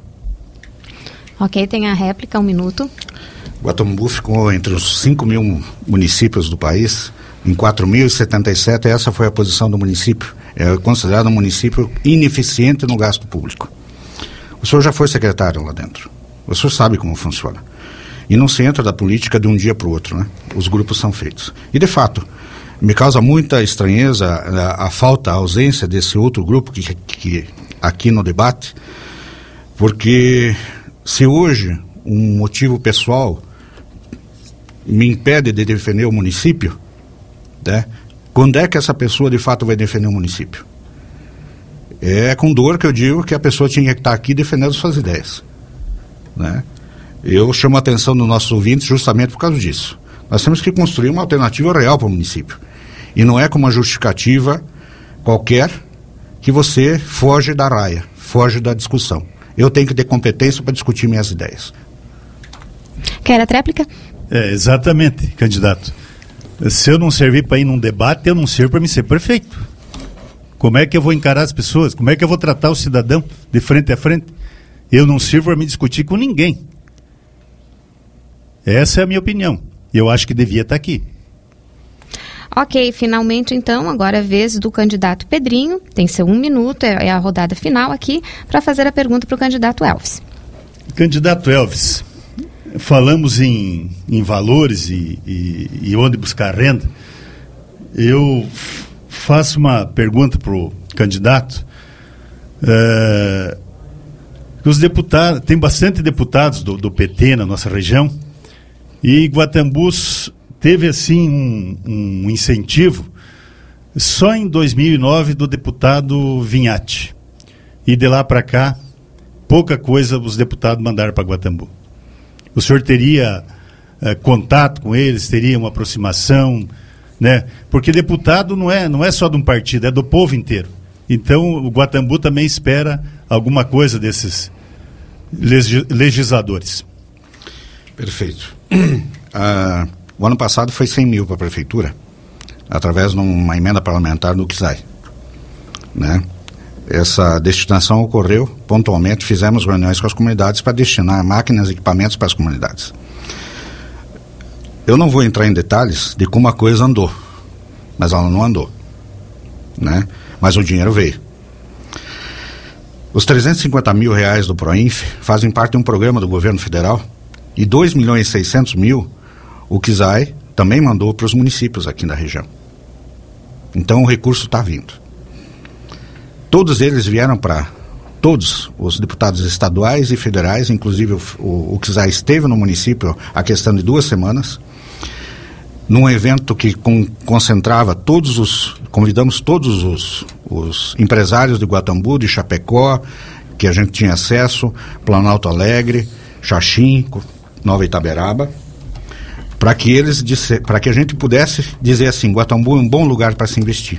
Ok, tem a réplica, um minuto. Guatambu ficou entre os cinco mil municípios do país, em quatro mil e setenta e sete, essa foi a posição do município. É considerado um município ineficiente no gasto público. O senhor já foi secretário lá dentro. O senhor sabe como funciona. E não se entra da política de um dia para o outro, né? Os grupos são feitos. E, de fato, me causa muita estranheza a, a falta, a ausência desse outro grupo que, que aqui no debate, porque se hoje um motivo pessoal me impede de defender o município, né? Quando é que essa pessoa, de fato, vai defender o município? É com dor que eu digo que a pessoa tinha que estar aqui defendendo suas ideias, né? Eu chamo a atenção dos nossos ouvintes justamente por causa disso. Nós temos que construir uma alternativa real para o município. E não é com uma justificativa qualquer que você foge da raia, foge da discussão. Eu tenho que ter competência para discutir minhas ideias. Quer a tréplica? É, exatamente, candidato. Se eu não servir para ir num debate, eu não sirvo para me ser prefeito. Como é que eu vou encarar as pessoas? Como é que eu vou tratar o cidadão de frente a frente? Eu não sirvo para me discutir com ninguém. Essa é a minha opinião. Eu acho que devia estar aqui. Ok, finalmente então, agora é a vez do candidato Pedrinho. Tem seu um minuto, é a rodada final aqui, para fazer a pergunta para o candidato Elvis. Candidato Elvis, falamos em, em valores e, e, e onde buscar renda. Eu faço uma pergunta para o candidato. Uh, os deputados, tem bastante deputados do, do P T na nossa região, e Guatambu teve assim um, um incentivo só em dois mil e nove do deputado Vinhati. E de lá para cá, pouca coisa os deputados mandaram para Guatambu. O senhor teria eh, contato com eles, teria uma aproximação, né? Porque deputado não é, não é só de um partido, é do povo inteiro. Então o Guatambu também espera alguma coisa desses legis- legisladores. Perfeito. Uh, o ano passado foi cem mil para a prefeitura, através de uma emenda parlamentar do Kizai, né? Essa destinação ocorreu pontualmente, fizemos reuniões com as comunidades para destinar máquinas e equipamentos para as comunidades. Eu não vou entrar em detalhes de como a coisa andou, mas ela não andou, né? Mas o dinheiro veio. Os trezentos e cinquenta mil reais do Proinf fazem parte de um programa do governo federal, e dois milhões e seiscentos mil o Kizai também mandou para os municípios aqui da região. Então o recurso está vindo. Todos eles vieram para, todos os deputados estaduais e federais, inclusive o, o, o Kizai esteve no município a questão de duas semanas, num evento que com, concentrava todos os, convidamos todos os, os empresários de Guatambu, de Chapecó, que a gente tinha acesso, Planalto Alegre, Xaxim, Nova Itaberaba, para que eles disse, para que a gente pudesse dizer assim, Guatambu é um bom lugar para se investir.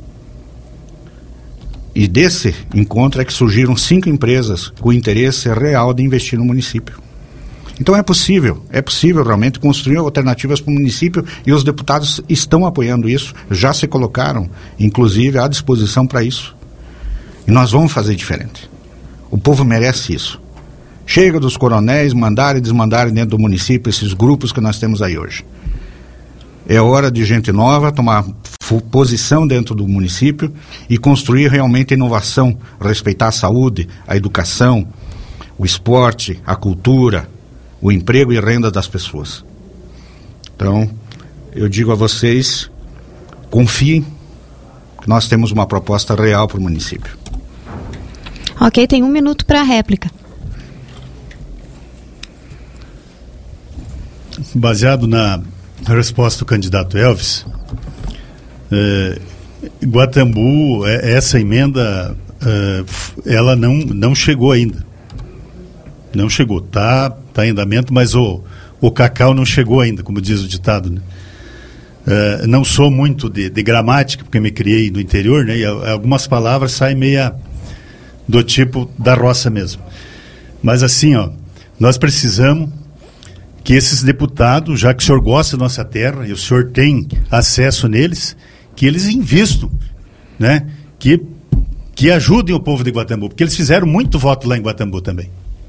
E desse encontro é que surgiram cinco empresas com interesse real de investir no município. Então é possível, é possível realmente construir alternativas para o município e os deputados estão apoiando isso, já se colocaram, inclusive, à disposição para isso. E nós vamos fazer diferente. O povo merece isso. Chega dos coronéis mandar e desmandar dentro do município esses grupos que nós temos aí hoje. É hora de gente nova tomar posição dentro do município e construir realmente inovação, respeitar a saúde, a educação, o esporte, a cultura, o emprego e renda das pessoas. Então, eu digo a vocês, confiem que nós temos uma proposta real para o município. Ok, tem um minuto para a réplica. Baseado na resposta do candidato Elvis, é, Guatambu, é, essa emenda, é, ela não, não chegou ainda. Não chegou, tá, tá em andamento, mas o, o cacau não chegou ainda, como diz o ditado, né? Uh, não sou muito de, de gramática, porque me criei no interior, né? E algumas palavras saem meia do tipo da roça mesmo. Mas assim, ó, nós precisamos que esses deputados, já que o senhor gosta da nossa terra e o senhor tem acesso neles, que eles investam, né? Que, que ajudem o povo de Guatambu, porque eles fizeram muito voto lá em Guatambu também.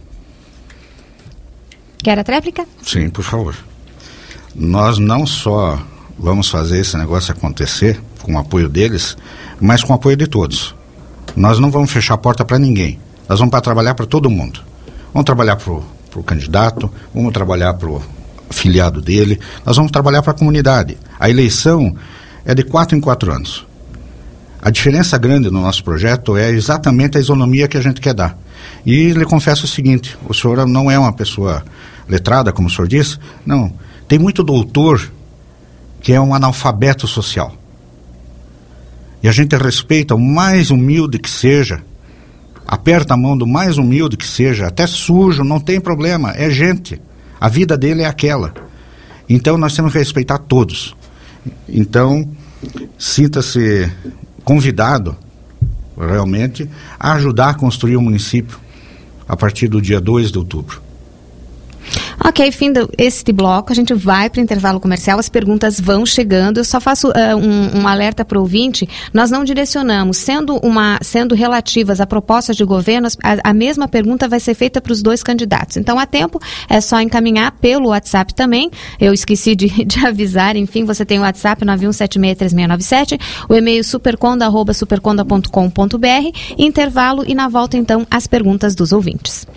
Quer a tréplica? Sim, por favor. Nós não só vamos fazer esse negócio acontecer com o apoio deles, mas com o apoio de todos. Nós não vamos fechar a porta para ninguém. Nós vamos para trabalhar para todo mundo. Vamos trabalhar para o candidato, vamos trabalhar para o filiado dele, nós vamos trabalhar para a comunidade. A eleição é de quatro em quatro anos. A diferença grande no nosso projeto é exatamente a isonomia que a gente quer dar. E lhe confesso o seguinte, o senhor não é uma pessoa letrada, como o senhor disse, não. Tem muito doutor que é um analfabeto social. E a gente respeita o mais humilde que seja, aperta a mão do mais humilde que seja, até sujo, não tem problema, é gente. A vida dele é aquela. Então nós temos que respeitar todos. Então, sinta-se convidado, realmente, a ajudar a construir o município a partir do dia dois de outubro. Ok, fim deste bloco, a gente vai para o intervalo comercial, as perguntas vão chegando, eu só faço uh, um, um alerta para o ouvinte, nós não direcionamos, sendo, uma, sendo relativas a propostas de governo, a, a mesma pergunta vai ser feita para os dois candidatos, então há tempo, é só encaminhar pelo WhatsApp também, eu esqueci de, de avisar, enfim, você tem o WhatsApp nove um sete seis três seis nove sete, o e-mail superconda arroba superconda ponto com ponto b r, intervalo e na volta então as perguntas dos ouvintes.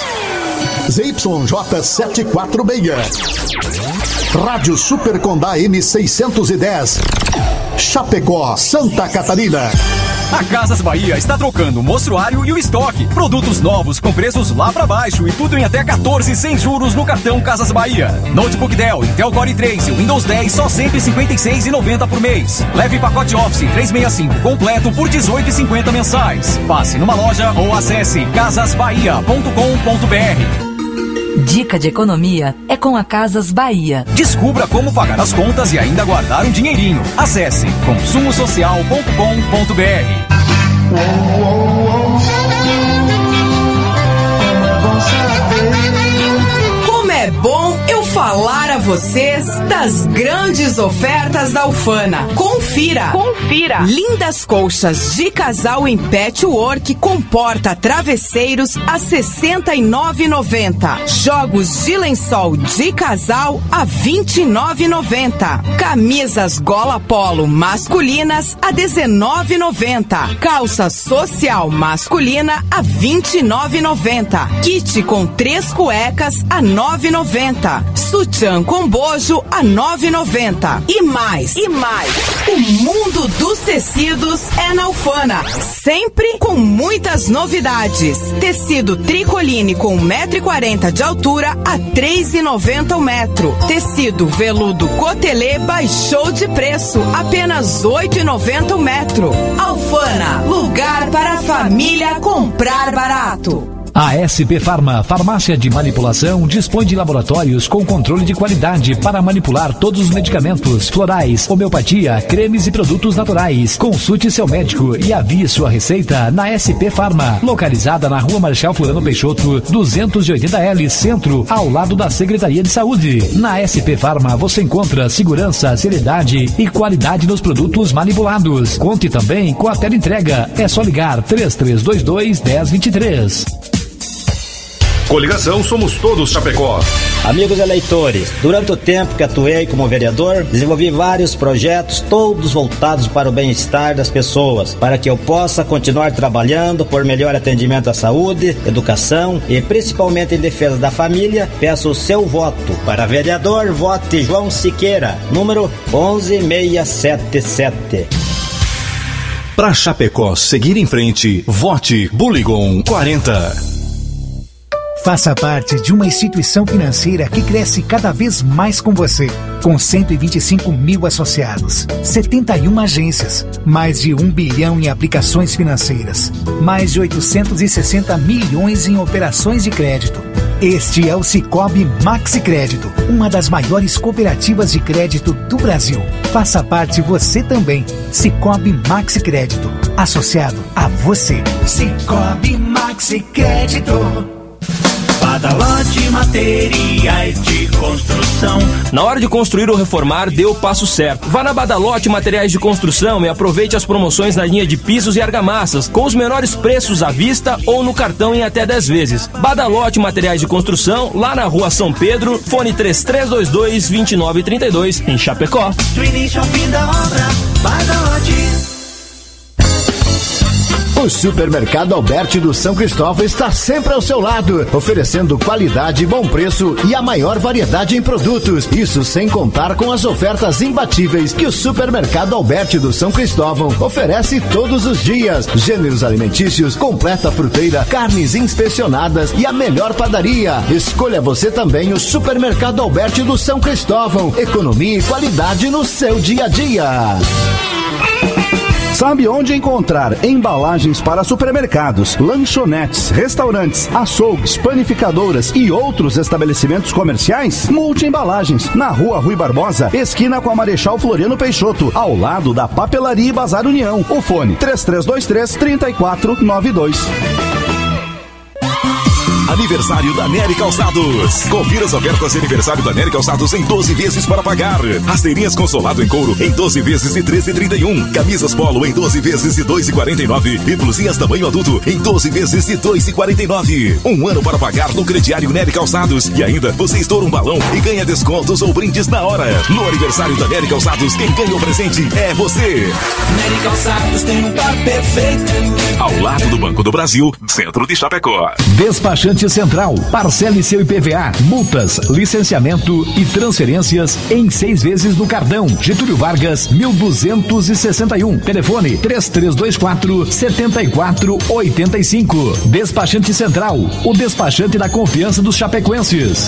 Z Y J sete quatro seis. Rádio Super Condá M seiscentos e dez. Chapecó, Santa Catarina. A Casas Bahia está trocando o mostruário e o estoque. Produtos novos com preços lá pra baixo e tudo em até quatorze sem juros no cartão Casas Bahia. Notebook Dell, Intel Core três e Windows dez só cento e cinquenta e seis reais e noventa centavos por mês. Leve pacote Office trezentos e sessenta e cinco completo por dezoito reais e cinquenta centavos mensais. Passe numa loja ou acesse casas bahia ponto com ponto b r. Dica de economia é com a Casas Bahia. Descubra como pagar as contas e ainda guardar um dinheirinho. Acesse consumo social ponto com ponto b r. Como é bom eu falar a vocês das grandes ofertas da Ufana. Confira! Confira! Lindas colchas de casal em patchwork com porta-travesseiros a sessenta e nove reais e noventa centavos. Jogos de lençol de casal a vinte e nove reais e noventa centavos. Camisas gola polo masculinas a dezenove reais e noventa centavos. Calça social masculina a vinte e nove reais e noventa centavos. Kit com três cuecas a nove reais e noventa centavos. Sutiã com com bojo a nove e noventa. E mais, e mais, o mundo dos tecidos é na Ufana, sempre com muitas novidades. Tecido tricoline com um metro e quarenta de altura a três e noventa o metro. Tecido veludo cotelê baixou de preço, apenas oito e noventa o metro. Alfana, lugar para a família comprar barato. A S P Farma, farmácia de manipulação, dispõe de laboratórios com controle de qualidade para manipular todos os medicamentos, florais, homeopatia, cremes e produtos naturais. Consulte seu médico e avie sua receita na S P Farma, localizada na Rua Marechal Floriano Peixoto, duzentos e oitenta L, Centro, ao lado da Secretaria de Saúde. Na S P Farma você encontra segurança, seriedade e qualidade nos produtos manipulados. Conte também com a teleentrega. É só ligar três três dois dois, um zero dois três. Coligação Somos Todos Chapecó. Amigos eleitores, durante o tempo que atuei como vereador, desenvolvi vários projetos, todos voltados para o bem-estar das pessoas, para que eu possa continuar trabalhando por melhor atendimento à saúde, educação e principalmente em defesa da família. Peço o seu voto. Para vereador, vote João Siqueira, número onze seiscentos e setenta e sete. Para Chapecó seguir em frente, vote Buligon quarenta. Faça parte de uma instituição financeira que cresce cada vez mais com você. Com cento e vinte e cinco mil associados, setenta e uma agências, mais de um bilhão em aplicações financeiras, mais de oitocentos e sessenta milhões em operações de crédito. Este é o Sicoob Maxi Crédito, uma das maiores cooperativas de crédito do Brasil. Faça parte você também. Sicoob Maxi Crédito, associado a você. Sicoob Maxi Crédito. Badalote Materiais de Construção. Na hora de construir ou reformar, dê o passo certo. Vá na Badalote Materiais de Construção e aproveite as promoções na linha de pisos e argamassas, com os menores preços à vista ou no cartão em até dez vezes. Badalote Materiais de Construção, lá na Rua São Pedro, fone três três dois dois, dois nove três dois, em Chapecó. Do início ao fim da obra, Badalote. O Supermercado Alberti do São Cristóvão está sempre ao seu lado, oferecendo qualidade, bom preço e a maior variedade em produtos. Isso sem contar com as ofertas imbatíveis que o Supermercado Alberti do São Cristóvão oferece todos os dias. Gêneros alimentícios, completa fruteira, carnes inspecionadas e a melhor padaria. Escolha você também o Supermercado Alberti do São Cristóvão. Economia e qualidade no seu dia a dia. Sabe onde encontrar embalagens para supermercados, lanchonetes, restaurantes, açougues, panificadoras e outros estabelecimentos comerciais? Multi Embalagens, na Rua Rui Barbosa, esquina com a Marechal Floriano Peixoto, ao lado da Papelaria e Bazar União. O fone três três dois três, três quatro nove dois. Aniversário da Nery Calçados. Confira as ofertas de aniversário da Nery Calçados em doze vezes para pagar. Rasteirinhas Consolado em couro em doze vezes de treze e trinta e um. Camisas Polo em doze vezes de dois e quarenta e nove. E blusinhas tamanho adulto em doze vezes de dois e quarenta e nove. Um ano para pagar no crediário Nery Calçados. E ainda você estoura um balão e ganha descontos ou brindes na hora. No aniversário da Nery Calçados, quem ganha o presente é você. Nery Calçados tem um par perfeito. Ao lado do Banco do Brasil, centro de Chapecó. Despachante Central, parcele seu I P V A, multas, licenciamento e transferências em seis vezes no cartão. Getúlio Vargas, mil duzentos e sessenta e um. Telefone três três dois quatro, sete quatro oito cinco. Despachante Central, o despachante da confiança dos chapecoenses.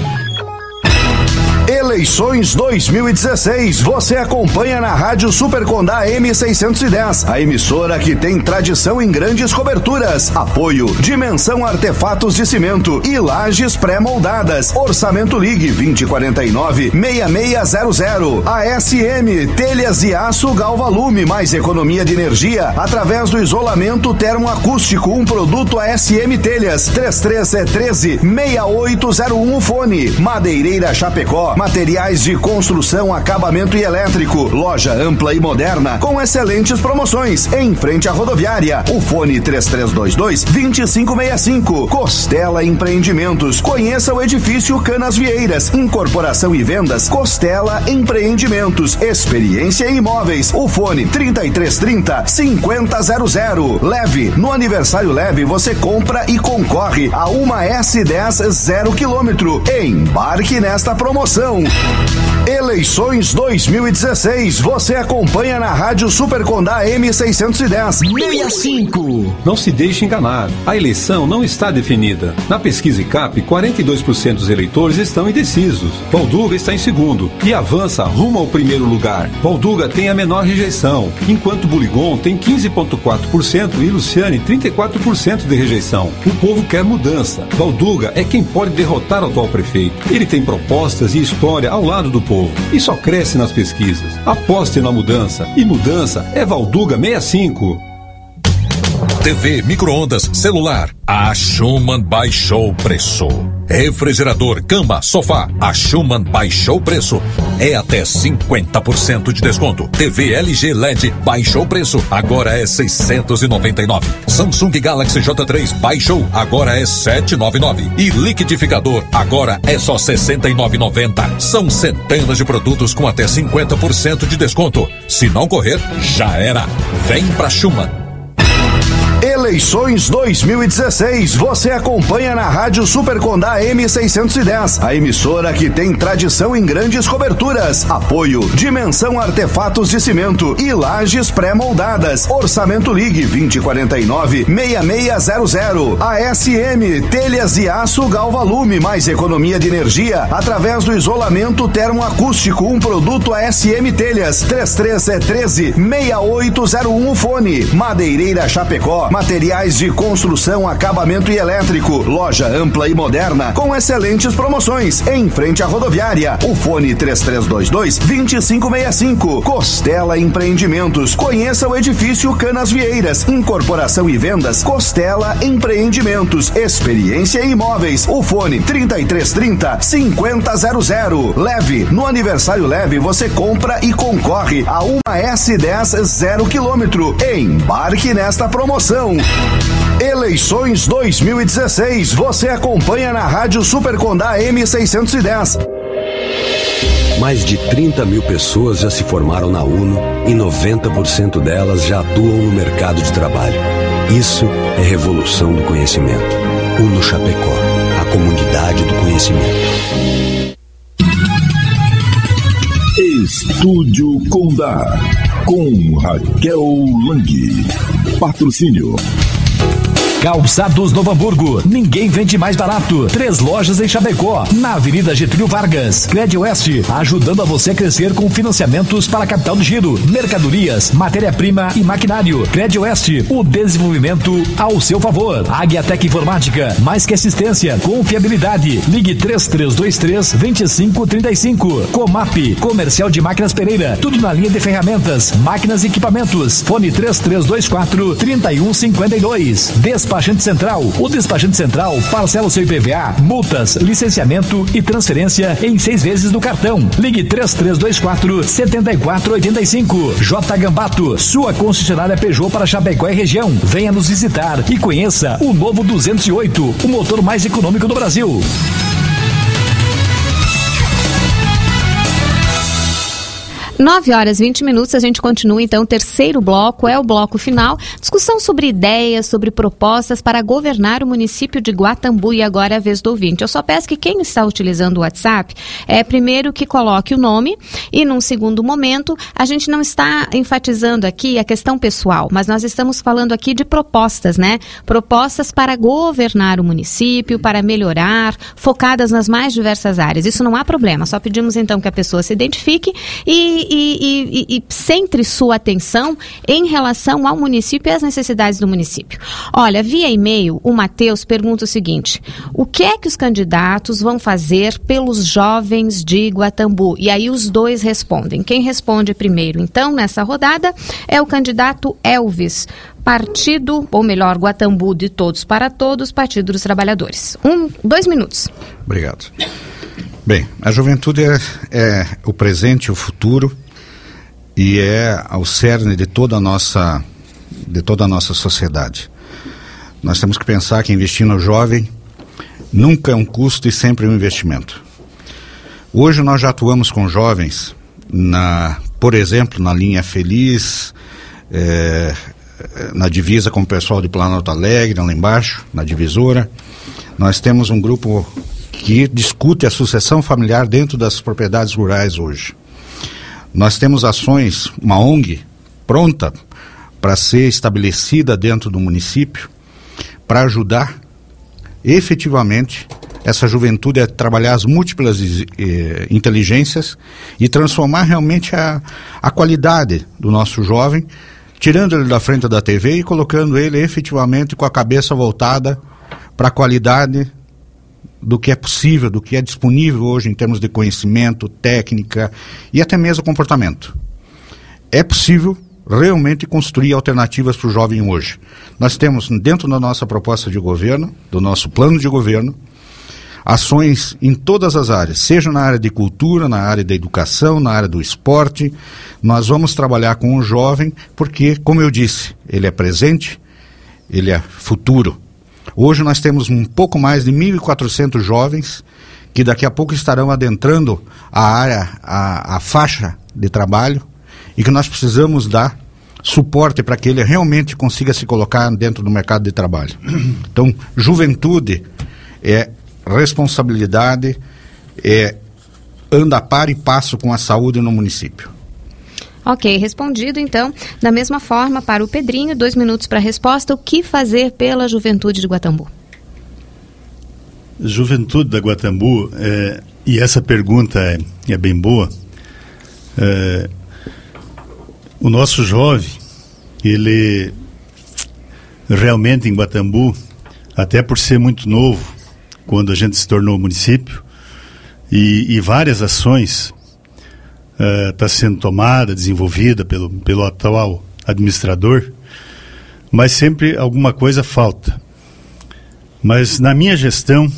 Eleições dois mil e dezesseis, você acompanha na Rádio Super Condá M seiscentos e dez, a emissora que tem tradição em grandes coberturas. Apoio Dimensão Artefatos de Cimento e lajes pré-moldadas. Orçamento Ligue vinte e quarenta e nove, seis seis zero zero. A S M Telhas e Aço Galvalume, mais economia de energia através do isolamento termoacústico. Um produto A S M Telhas. Três três um três, seis oito zero um. Fone Madeireira Chapecó. Materiais de construção, acabamento e elétrico. Loja ampla e moderna com excelentes promoções em frente à rodoviária. O fone três três dois dois, dois cinco seis cinco. Costela Empreendimentos. Conheça o edifício Canas Vieiras. Incorporação e vendas Costela Empreendimentos. Experiência em imóveis. O fone trinta e três trinta, cinquenta zero zero. Leve. No aniversário Leve você compra e concorre a uma S dez zero quilômetro. Embarque nesta promoção. Eleições dois mil e dezesseis, você acompanha na Rádio Super Condá M seiscentos e dez. sessenta e cinco. Não se deixe enganar, a eleição não está definida. Na pesquisa I C A P, quarenta e dois por cento dos eleitores estão indecisos. Valduga está em segundo e avança rumo ao primeiro lugar. Valduga tem a menor rejeição, enquanto Buligon tem quinze vírgula quatro por cento e Luciane trinta e quatro por cento de rejeição. O povo quer mudança. Valduga é quem pode derrotar o atual prefeito. Ele tem propostas e história ao lado do povo e só cresce nas pesquisas. Aposte na mudança. E mudança é Valduga sessenta e cinco. T V, micro-ondas, celular. A Schumann baixou o preço. Refrigerador, cama, sofá. A Schumann baixou o preço. É até cinquenta por cento de desconto. T V L G L E D baixou o preço. Agora é seiscentos e noventa e nove. Samsung Galaxy J três baixou. Agora é setecentos e noventa e nove. E liquidificador agora é só sessenta e nove reais e noventa centavos. São centenas de produtos com até cinquenta por cento de desconto. Se não correr, já era. Vem pra Schumann. Eleições dois mil e dezesseis, você acompanha na Rádio Super Condá M seiscentos e dez, a emissora que tem tradição em grandes coberturas. Apoio Dimensão Artefatos de Cimento e lajes pré-moldadas. Orçamento Ligue vinte e quarenta e nove, sessenta e seis zero zero. A S M, telhas de aço Galvalume, mais economia de energia através do isolamento termoacústico. Um produto A S M Telhas, três três um três, seis oito zero um fone. Madeireira Chapecó, materiais de construção, acabamento e elétrico. Loja ampla e moderna com excelentes promoções em frente à rodoviária. O fone três três dois dois, dois cinco seis cinco. Costela Empreendimentos. Conheça o edifício Canas Vieiras. Incorporação e vendas Costela Empreendimentos. Experiência em imóveis. O fone trinta e três trinta, cinquenta zero zero. Leve. No aniversário Leve você compra e concorre a uma S dez zero quilômetro. Embarque nesta promoção. Eleições dois mil e dezesseis, você acompanha na Rádio Super Condá M seiscentos e dez. Mais de trinta mil pessoas já se formaram na UNO e noventa por cento delas já atuam no mercado de trabalho. Isso é revolução do conhecimento. UNO Chapecó, a comunidade do conhecimento. Estúdio Condá, com Raquel Lang. Patrocínio Calçados Novo Hamburgo, ninguém vende mais barato. Três lojas em Chapecó, na Avenida Getúlio Vargas. Cred Oeste, ajudando a você a crescer com financiamentos para capital de giro, mercadorias, matéria-prima e maquinário. Cred Oeste, o desenvolvimento ao seu favor. Águiatec Informática, mais que assistência, confiabilidade. Ligue três três dois três, dois cinco três cinco. Comap, Comercial de Máquinas Pereira, tudo na linha de ferramentas, máquinas e equipamentos. Fone três três dois quatro, três um cinco dois. Despachante Central. O Despachante Central parcela o seu I P V A, multas, licenciamento e transferência em seis vezes no cartão. Ligue três três dois quatro, sete quatro oito cinco. J Gambato, sua concessionária Peugeot para Chapecó e região. Venha nos visitar e conheça o novo duzentos e oito, o motor mais econômico do Brasil. nove horas e vinte minutos, a gente continua então o terceiro bloco, é o bloco final, discussão sobre ideias, sobre propostas para governar o município de Guatambu, e agora é a vez do ouvinte. Eu só peço que quem está utilizando o WhatsApp, é primeiro que coloque o nome e num segundo momento, a gente não está enfatizando aqui a questão pessoal, mas nós estamos falando aqui de propostas, né? Propostas para governar o município, para melhorar, focadas nas mais diversas áreas. Isso não há problema, só pedimos então que a pessoa se identifique e E, e, e centre sua atenção em relação ao município e às necessidades do município. Olha, via e-mail, o Matheus pergunta o seguinte: o que é que os candidatos vão fazer pelos jovens de Guatambu? E aí os dois respondem. Quem responde primeiro, então, nessa rodada, é o candidato Elvis. Partido, ou melhor, Guatambu de Todos para Todos, Partido dos Trabalhadores. Um, dois minutos. Obrigado. Bem, a juventude é, é o presente e o futuro e é ao cerne de toda a nossa, de toda a nossa sociedade. Nós temos que pensar que investir no jovem nunca é um custo e sempre é um investimento. Hoje nós já atuamos com jovens, na, por exemplo, na linha Feliz, é, na divisa com o pessoal de Planalto Alegre, lá embaixo, na divisora. Nós temos um grupo que discute a sucessão familiar dentro das propriedades rurais hoje. Nós temos ações, uma O N G pronta para ser estabelecida dentro do município para ajudar efetivamente essa juventude a trabalhar as múltiplas eh, inteligências e transformar realmente a, a qualidade do nosso jovem, tirando ele da frente da T V e colocando ele efetivamente com a cabeça voltada para a qualidade do que é possível, do que é disponível hoje em termos de conhecimento, técnica e até mesmo comportamento. É possível realmente construir alternativas para o jovem hoje. Nós temos dentro da nossa proposta de governo, do nosso plano de governo, ações em todas as áreas, seja na área de cultura, na área da educação, na área do esporte. Nós vamos trabalhar com o jovem porque, como eu disse, ele é presente, ele é futuro. Hoje nós temos um pouco mais de mil e quatrocentos jovens que daqui a pouco estarão adentrando a área, a, a faixa de trabalho e que nós precisamos dar suporte para que ele realmente consiga se colocar dentro do mercado de trabalho. Então, juventude é responsabilidade, é, anda par e passo com a saúde no município. Ok, respondido então, da mesma forma para o Pedrinho, dois minutos para a resposta, o que fazer pela juventude de Guatambu? Juventude da Guatambu, é, e essa pergunta é, é bem boa, é, o nosso jovem, ele realmente em Guatambu, até por ser muito novo, quando a gente se tornou município, e, e várias ações está uh, sendo tomada, desenvolvida pelo, pelo atual administrador, mas sempre alguma coisa falta. Mas na minha gestão,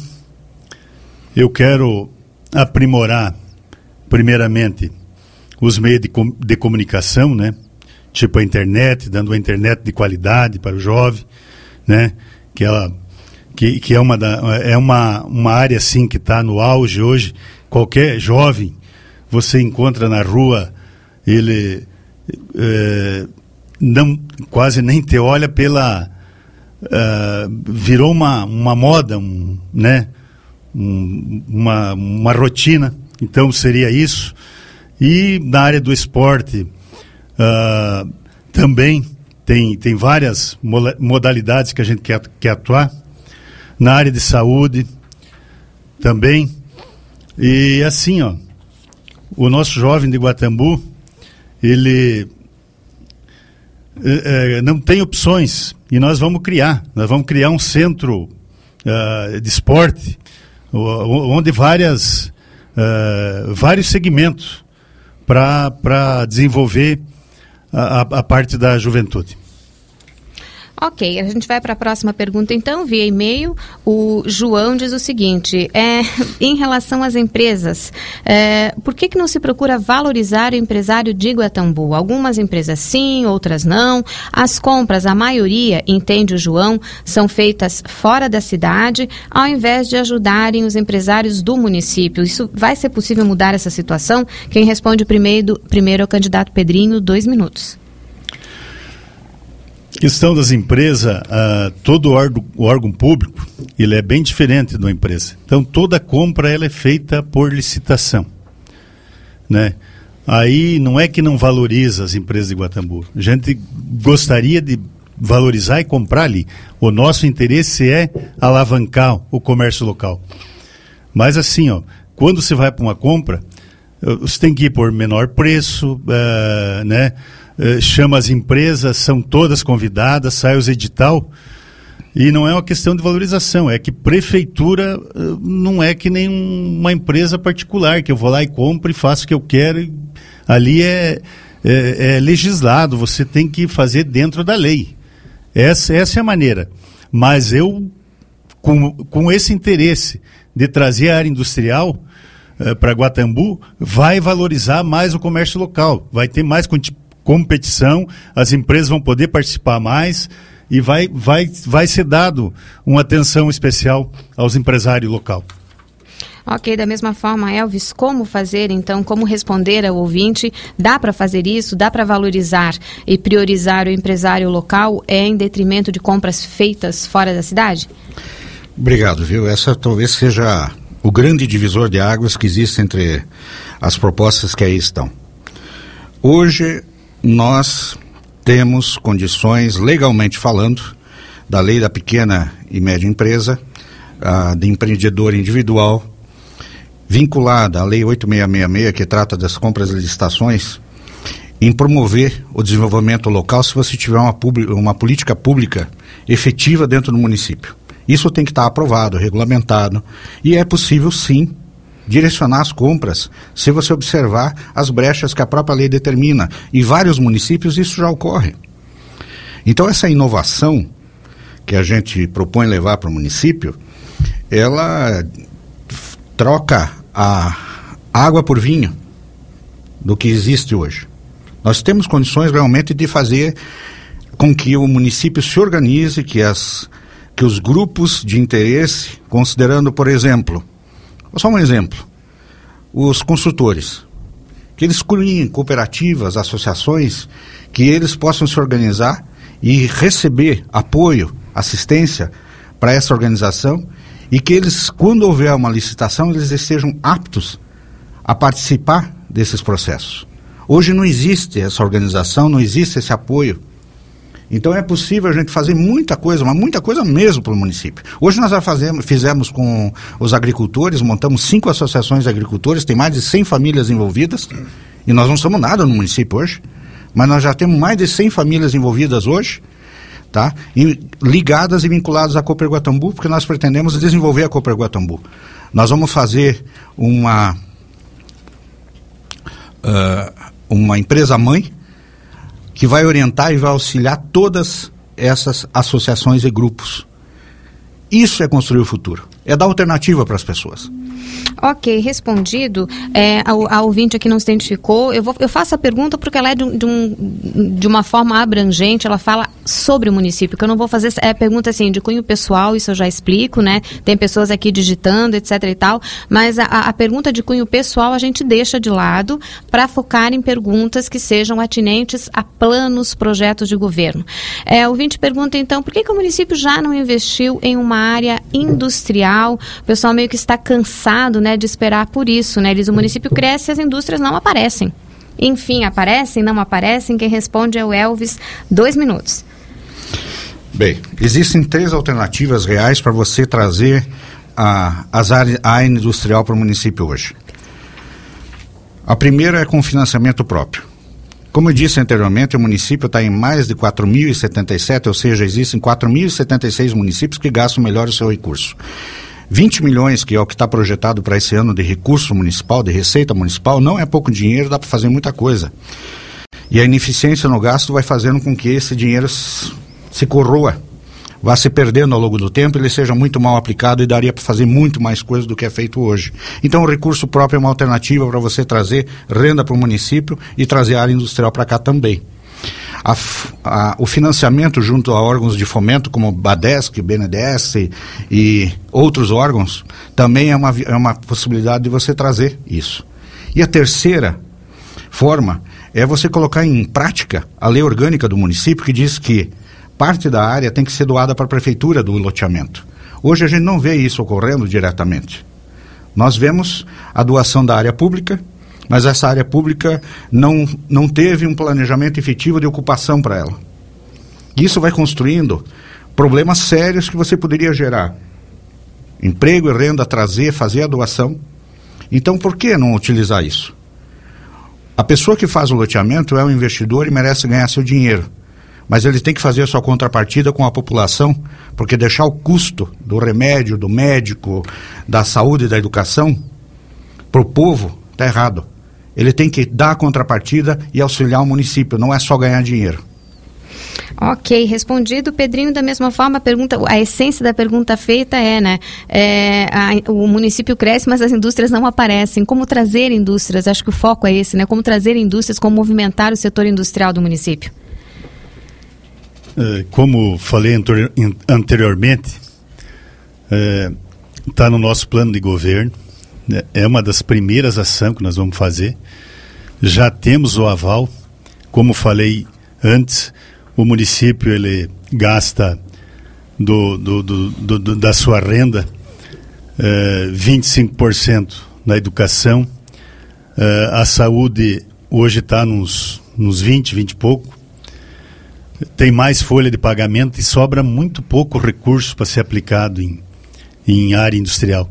eu quero aprimorar, primeiramente, os meios de, com, de comunicação, né? Tipo a internet, dando uma internet de qualidade para o jovem, né? Que ela... Que, que é, uma, da, é uma, uma área assim que está no auge hoje. Qualquer jovem você encontra na rua, ele é, não, quase nem te olha pela... Uh, virou uma, uma moda, um, né? um, uma, uma rotina, então seria isso. E na área do esporte uh, também tem, tem várias modalidades que a gente quer, quer atuar. Na área de saúde também. E assim, ó, o nosso jovem de Guatambu, ele é, não tem opções, e nós vamos criar, nós vamos criar um centro uh, de esporte, onde várias, uh, vários segmentos para desenvolver a, a parte da juventude. Ok, a gente vai para a próxima pergunta então, via e-mail. O João diz o seguinte, é, em relação às empresas, é, por que que não se procura valorizar o empresário de Guatambu? Algumas empresas sim, outras não. As compras, a maioria, entende o João, são feitas fora da cidade, ao invés de ajudarem os empresários do município. Isso vai ser possível mudar essa situação? Quem responde primeiro, primeiro é o candidato Pedrinho, dois minutos. Questão das empresas, uh, todo órgão, o órgão público, ele é bem diferente de uma empresa. Então, toda compra ela é feita por licitação, né? Aí não é que não valoriza as empresas de Guatambu. A gente gostaria de valorizar e comprar ali. O nosso interesse é alavancar o comércio local. Mas assim, ó, quando você vai para uma compra, você tem que ir por menor preço, uh, né? Uh, chama as empresas, são todas convidadas, sai os edital, e não é uma questão de valorização, é que prefeitura uh, não é que nem um, uma empresa particular, que eu vou lá e compro e faço o que eu quero, e ali é, é, é legislado, você tem que fazer dentro da lei. Essa, essa é a maneira. Mas eu, com, com esse interesse de trazer a área industrial uh, para Guatambu, vai valorizar mais o comércio local, vai ter mais competição, as empresas vão poder participar mais e vai, vai, vai ser dado uma atenção especial aos empresários local. Ok, da mesma forma, Elvis, como fazer então, como responder ao ouvinte? Dá para fazer isso? Dá para valorizar e priorizar o empresário local é em detrimento de compras feitas fora da cidade? Obrigado, viu? Essa talvez seja o grande divisor de águas que existe entre as propostas que aí estão. Hoje nós temos condições, legalmente falando, da lei da pequena e média empresa, a, de empreendedor individual, vinculada à lei oito seis seis seis, que trata das compras e licitações, em promover o desenvolvimento local se você tiver uma, uma política pública efetiva dentro do município. Isso tem que estar aprovado, regulamentado, e é possível sim direcionar as compras se você observar as brechas que a própria lei determina. Em vários municípios isso já ocorre. Então essa inovação que a gente propõe levar para o município, ela troca a água por vinho do que existe hoje. Nós temos condições realmente de fazer com que o município se organize, que, as, que os grupos de interesse, considerando, por exemplo, só um exemplo, os consultores, que eles criem cooperativas, associações, que eles possam se organizar e receber apoio, assistência para essa organização, e que eles, quando houver uma licitação, eles estejam aptos a participar desses processos. Hoje não existe essa organização, não existe esse apoio. Então é possível a gente fazer muita coisa, mas muita coisa mesmo para o município. Hoje nós já fazemos, fizemos com os agricultores, montamos cinco associações de agricultores, tem mais de cem famílias envolvidas, e nós não somos nada no município hoje, mas nós já temos mais de cem famílias envolvidas hoje, tá? E ligadas e vinculadas à Cooper Guatambu, porque nós pretendemos desenvolver a Cooper Guatambu. Nós vamos fazer uma, uh, uma empresa-mãe que vai orientar e vai auxiliar todas essas associações e grupos. Isso é construir o futuro, é dar alternativa para as pessoas. Ok, respondido. É, a, a ouvinte aqui não se identificou. Eu, vou, eu faço a pergunta porque ela é de, um, de, um, de uma forma abrangente, ela fala sobre o município, que eu não vou fazer é, pergunta assim, de cunho pessoal, isso eu já explico, né? Tem pessoas aqui digitando, etc e tal, mas a, a pergunta de cunho pessoal a gente deixa de lado para focar em perguntas que sejam atinentes a planos, projetos de governo. É, o ouvinte pergunta então, por que, que o município já não investiu em uma área industrial? O pessoal meio que está cansado, né, de esperar por isso, né? Eles, o município cresce e as indústrias não aparecem. Enfim, aparecem, não aparecem? Quem responde é o Elvis. Dois minutos. Bem, existem três alternativas reais para você trazer a, as áreas, a área industrial para o município hoje. A primeira é com financiamento próprio. Como eu disse anteriormente, o município está em mais de quatro mil e setenta e sete, ou seja, existem quatro mil e setenta e seis municípios que gastam melhor o seu recurso. vinte milhões, que é o que está projetado para esse ano de recurso municipal, de receita municipal, não é pouco dinheiro, dá para fazer muita coisa. E a ineficiência no gasto vai fazendo com que esse dinheiro se corroa, vá se perdendo ao longo do tempo, ele seja muito mal aplicado e daria para fazer muito mais coisa do que é feito hoje. Então o recurso próprio é uma alternativa para você trazer renda para o município e trazer área industrial para cá também. A, a, o financiamento junto a órgãos de fomento como Badesc, B N D E S e outros órgãos também é uma, é uma possibilidade de você trazer isso. E a terceira forma é você colocar em prática a lei orgânica do município, que diz que parte da área tem que ser doada para a prefeitura do loteamento. Hoje a gente não vê isso ocorrendo diretamente. Nós vemos a doação da área pública, mas essa área pública não, não teve um planejamento efetivo de ocupação para ela. Isso vai construindo problemas sérios que você poderia gerar. Emprego e renda, trazer, fazer a doação. Então, por que não utilizar isso? A pessoa que faz o loteamento é um investidor e merece ganhar seu dinheiro. Mas ele tem que fazer a sua contrapartida com a população, porque deixar o custo do remédio, do médico, da saúde e da educação para o povo está errado. Ele tem que dar a contrapartida e auxiliar o município, não é só ganhar dinheiro. Ok, respondido. Pedrinho, da mesma forma, a, pergunta, a essência da pergunta feita é, né, é, a, o município cresce, mas as indústrias não aparecem. Como trazer indústrias? Acho que o foco é esse, né? Como trazer indústrias, como movimentar o setor industrial do município? Como falei anteriormente, está é, no nosso plano de governo, né? É uma das primeiras ações que nós vamos fazer. Já temos o aval, como falei antes, o município ele gasta do, do, do, do, da sua renda uh, vinte e cinco por cento na educação, uh, a saúde hoje está nos, nos vinte, vinte e pouco, tem mais folha de pagamento e sobra muito pouco recurso para ser aplicado em, em área industrial.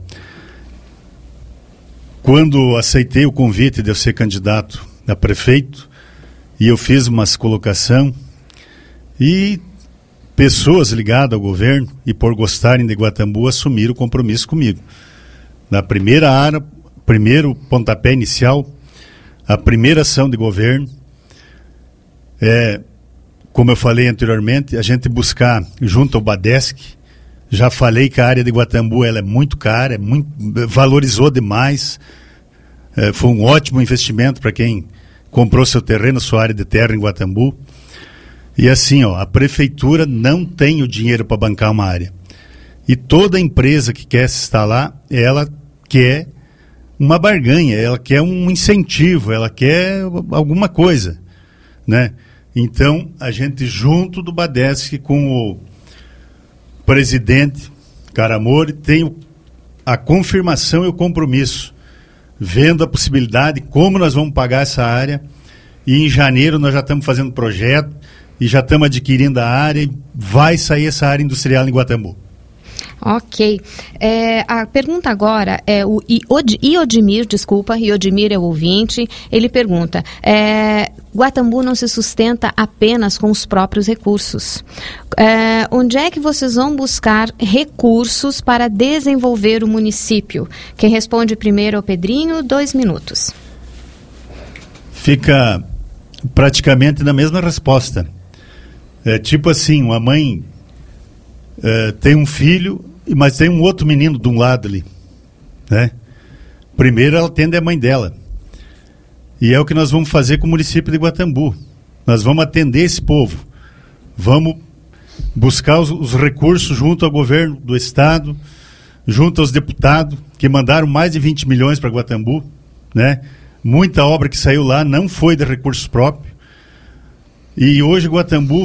Quando aceitei o convite de eu ser candidato a prefeito, e eu fiz umas colocação, e pessoas ligadas ao governo e por gostarem de Guatambu assumiram o compromisso comigo. Na primeira área, primeiro pontapé inicial, a primeira ação de governo é, como eu falei anteriormente, a gente buscar junto ao Badesc. Já falei que a área de Guatambu ela é muito cara, é muito, valorizou demais. É, foi um ótimo investimento para quem comprou seu terreno, sua área de terra em Guatambu. E assim, ó, a prefeitura não tem o dinheiro para bancar uma área. E toda empresa que quer se instalar, ela quer uma barganha, ela quer um incentivo, ela quer alguma coisa, né? Então, a gente junto do Badesc com o presidente Caramori tem a confirmação e o compromisso, vendo a possibilidade, como nós vamos pagar essa área, e em janeiro nós já estamos fazendo projeto e já estamos adquirindo a área e vai sair essa área industrial em Guatambu. Ok. É, a pergunta agora é o Iod, Iodimir, desculpa, Iodimir é o ouvinte, ele pergunta, é, Guatambu não se sustenta apenas com os próprios recursos. É, onde é que vocês vão buscar recursos para desenvolver o município? Quem responde primeiro é o Pedrinho, dois minutos. Fica praticamente na mesma resposta. É tipo assim, uma mãe é, tem um filho, mas tem um outro menino de um lado ali, né? Primeiro ela atende a mãe dela. E é o que nós vamos fazer com o município de Guatambu. Nós vamos atender esse povo. Vamos buscar os, os recursos junto ao governo do estado, junto aos deputados, que mandaram mais de vinte milhões para Guatambu, né? Muita obra que saiu lá não foi de recursos próprios. E hoje Guatambu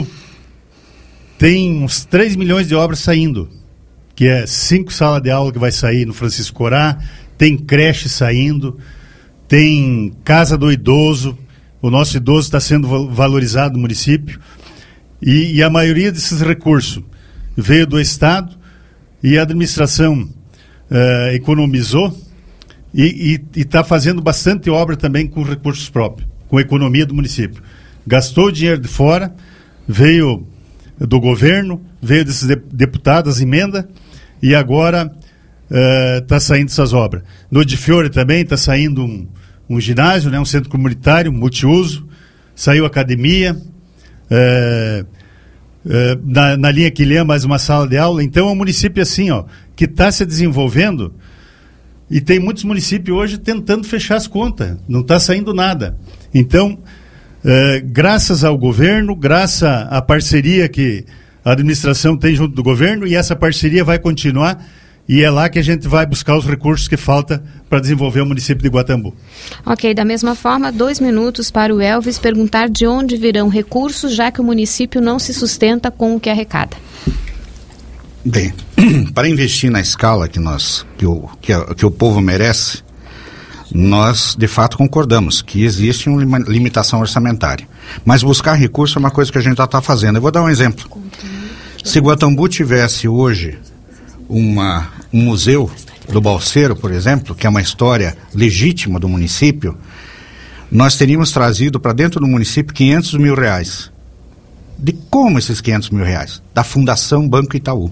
tem uns três milhões de obras saindo, que é cinco salas de aula que vai sair no Francisco Corá, tem creche saindo, tem casa do idoso, o nosso idoso está sendo valorizado no município, e, e a maioria desses recursos veio do Estado, e a administração uh, economizou e está fazendo bastante obra também com recursos próprios, com a economia do município. Gastou dinheiro de fora, veio do governo, veio desses deputados, as emendas, e agora está uh, saindo essas obras. No de Fiore também está saindo um, um ginásio, né, um centro comunitário, multiuso, saiu academia, uh, uh, na, na linha Quilhã mais uma sala de aula. Então é um município assim, ó, que está se desenvolvendo, e tem muitos municípios hoje tentando fechar as contas, não está saindo nada. Então, Uh, graças ao governo, graças à parceria que a administração tem junto do governo, e essa parceria vai continuar, e é lá que a gente vai buscar os recursos que falta para desenvolver o município de Guatambu. Ok, da mesma forma, dois minutos para o Elvis perguntar de onde virão recursos, já que o município não se sustenta com o que arrecada. Bem, para investir na escala que, nós, que, o, que, a, que o povo merece, nós, de fato, concordamos que existe uma limitação orçamentária. Mas buscar recurso é uma coisa que a gente já está fazendo. Eu vou dar um exemplo. Se Guatambu tivesse hoje uma, um museu do Balseiro, por exemplo, que é uma história legítima do município, nós teríamos trazido para dentro do município quinhentos mil reais. De como esses quinhentos mil reais? Da Fundação Banco Itaú.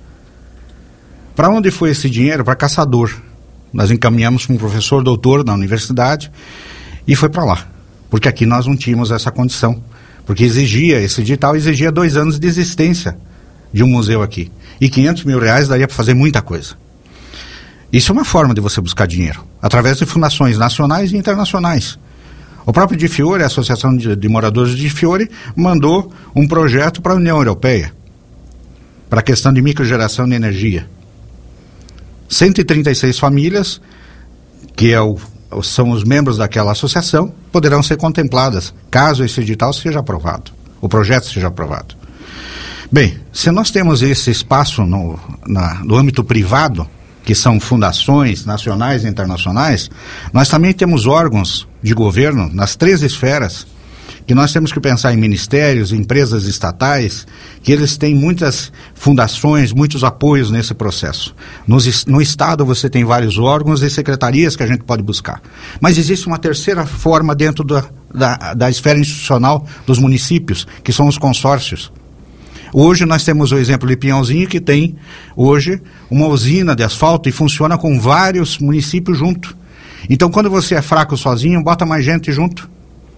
Para onde foi esse dinheiro? Para Caçador. Nós encaminhamos para um professor doutor da universidade e foi para lá, porque aqui nós não tínhamos essa condição, porque exigia, esse edital exigia dois anos de existência de um museu aqui, e quinhentos mil reais daria para fazer muita coisa. Isso é uma forma de você buscar dinheiro, através de fundações nacionais e internacionais. O próprio de Fiore, a Associação de, de Moradores de Fiore, mandou um projeto para a União Europeia, para a questão de microgeração de energia. cento e trinta e seis famílias, que é o, são os membros daquela associação, poderão ser contempladas, caso esse edital seja aprovado, o projeto seja aprovado. Bem, se nós temos esse espaço no, na, no âmbito privado, que são fundações nacionais e internacionais, nós também temos órgãos de governo nas três esferas, que nós temos que pensar em ministérios, empresas estatais, que eles têm muitas fundações, muitos apoios nesse processo. Nos, no Estado você tem vários órgãos e secretarias que a gente pode buscar. Mas existe uma terceira forma dentro da, da, da esfera institucional dos municípios, que são os consórcios. Hoje nós temos o exemplo de Pinhalzinho, que tem hoje uma usina de asfalto e funciona com vários municípios junto. Então quando você é fraco sozinho, bota mais gente junto.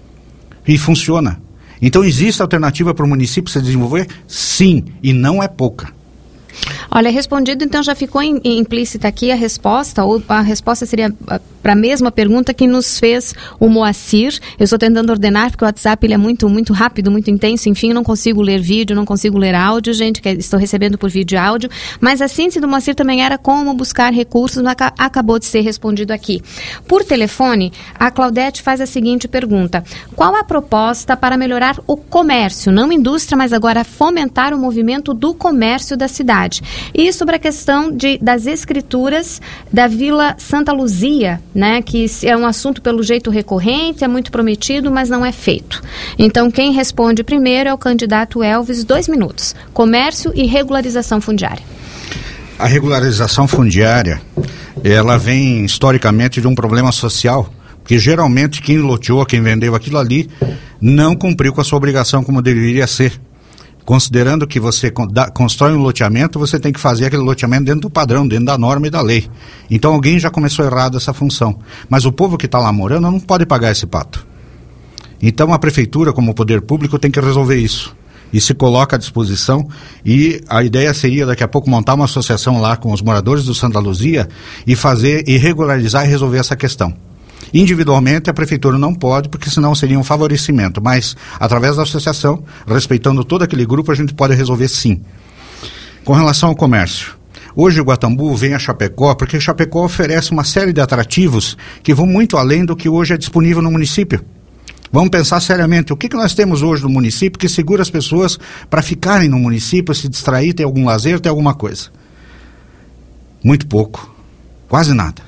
E funciona. Então existe alternativa para o município se desenvolver? Sim, e não é pouca. Olha, respondido, então já ficou in, implícita aqui a resposta, ou a resposta seria para a mesma pergunta que nos fez o Moacir. Eu estou tentando ordenar, porque o WhatsApp ele é muito, muito rápido, muito intenso, enfim, eu não consigo ler vídeo, não consigo ler áudio, gente, que estou recebendo por vídeo e áudio, mas a síntese do Moacir também era como buscar recursos, mas acabou de ser respondido aqui. Por telefone, a Claudete faz a seguinte pergunta: qual a proposta para melhorar o comércio, não indústria, mas agora fomentar o movimento do comércio da cidade? E sobre a questão de, das escrituras da Vila Santa Luzia, né, que é um assunto pelo jeito recorrente, é muito prometido, mas não é feito. Então, quem responde primeiro é o candidato Elvis, dois minutos. Comércio e regularização fundiária. A regularização fundiária, ela vem historicamente de um problema social, porque geralmente quem loteou, quem vendeu aquilo ali, não cumpriu com a sua obrigação como deveria ser. Considerando que você constrói um loteamento, você tem que fazer aquele loteamento dentro do padrão, dentro da norma e da lei. Então alguém já começou errado essa função. Mas o povo que está lá morando não pode pagar esse pato. Então a prefeitura, como poder público, tem que resolver isso. E se coloca à disposição, e a ideia seria daqui a pouco montar uma associação lá com os moradores do Santa Luzia e fazer, e regularizar e resolver essa questão. Individualmente a prefeitura não pode, porque senão seria um favorecimento, mas através da associação, respeitando todo aquele grupo, a gente pode resolver sim. Com relação ao comércio, hoje o Guatambu vem a Chapecó, porque Chapecó oferece uma série de atrativos que vão muito além do que hoje é disponível no município. Vamos pensar seriamente, o que, que nós temos hoje no município que segura as pessoas para ficarem no município, se distrair, ter algum lazer, ter alguma coisa? Muito pouco, quase nada.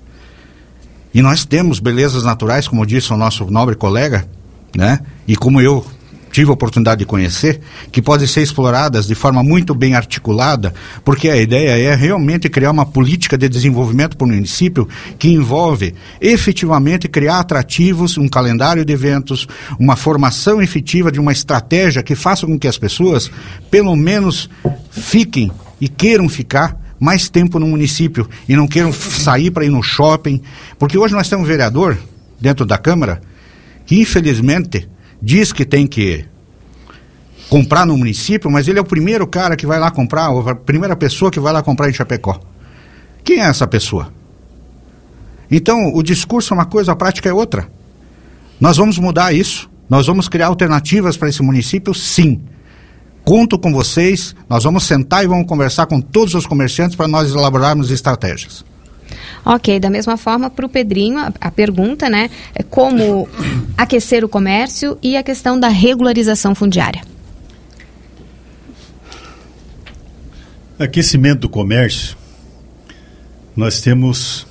E nós temos belezas naturais, como disse o nosso nobre colega, né? E como eu tive a oportunidade de conhecer, que podem ser exploradas de forma muito bem articulada, porque a ideia é realmente criar uma política de desenvolvimento para o município que envolve efetivamente criar atrativos, um calendário de eventos, uma formação efetiva de uma estratégia que faça com que as pessoas, pelo menos, fiquem e queiram ficar mais tempo no município e não queiram sair para ir no shopping, porque hoje nós temos um vereador dentro da Câmara que infelizmente diz que tem que comprar no município, mas ele é o primeiro cara que vai lá comprar, ou a primeira pessoa que vai lá comprar em Chapecó. Quem é essa pessoa? Então, o discurso é uma coisa, a prática é outra. Nós vamos mudar isso, nós vamos criar alternativas para esse município, sim. Conto com vocês, nós vamos sentar e vamos conversar com todos os comerciantes para nós elaborarmos estratégias. Ok, da mesma forma para o Pedrinho, a, a pergunta, né, é como aquecer o comércio e a questão da regularização fundiária. Aquecimento do comércio, nós temos,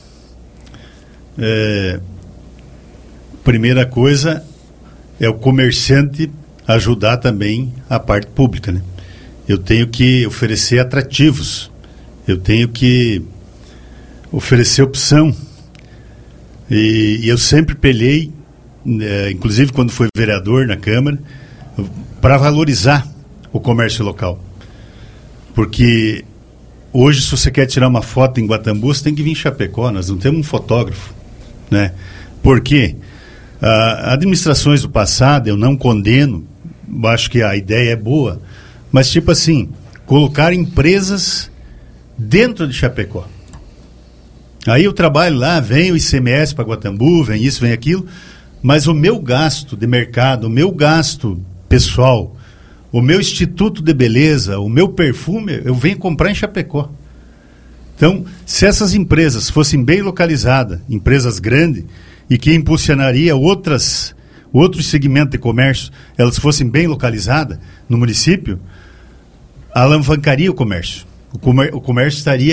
é, primeira coisa é o comerciante ajudar também a parte pública, né? Eu tenho que oferecer atrativos, eu tenho que oferecer opção, e, e eu sempre pelhei, é, inclusive quando fui vereador na Câmara, para valorizar o comércio local, porque hoje se você quer tirar uma foto em Guatambu, você tem que vir em Chapecó, nós não temos um fotógrafo, né? Por quê? Ah, administrações do passado, eu não condeno, acho que a ideia é boa, mas tipo assim, colocar empresas dentro de Chapecó. Aí eu trabalho lá, vem o I C M S para Guatambu, vem isso, vem aquilo, mas o meu gasto de mercado, o meu gasto pessoal, o meu instituto de beleza, o meu perfume, eu venho comprar em Chapecó. Então, se essas empresas fossem bem localizadas, empresas grandes, e que impulsionaria outras, outros segmentos de comércio, elas fossem bem localizadas no município, alavancaria o comércio. O, comer, o comércio estaria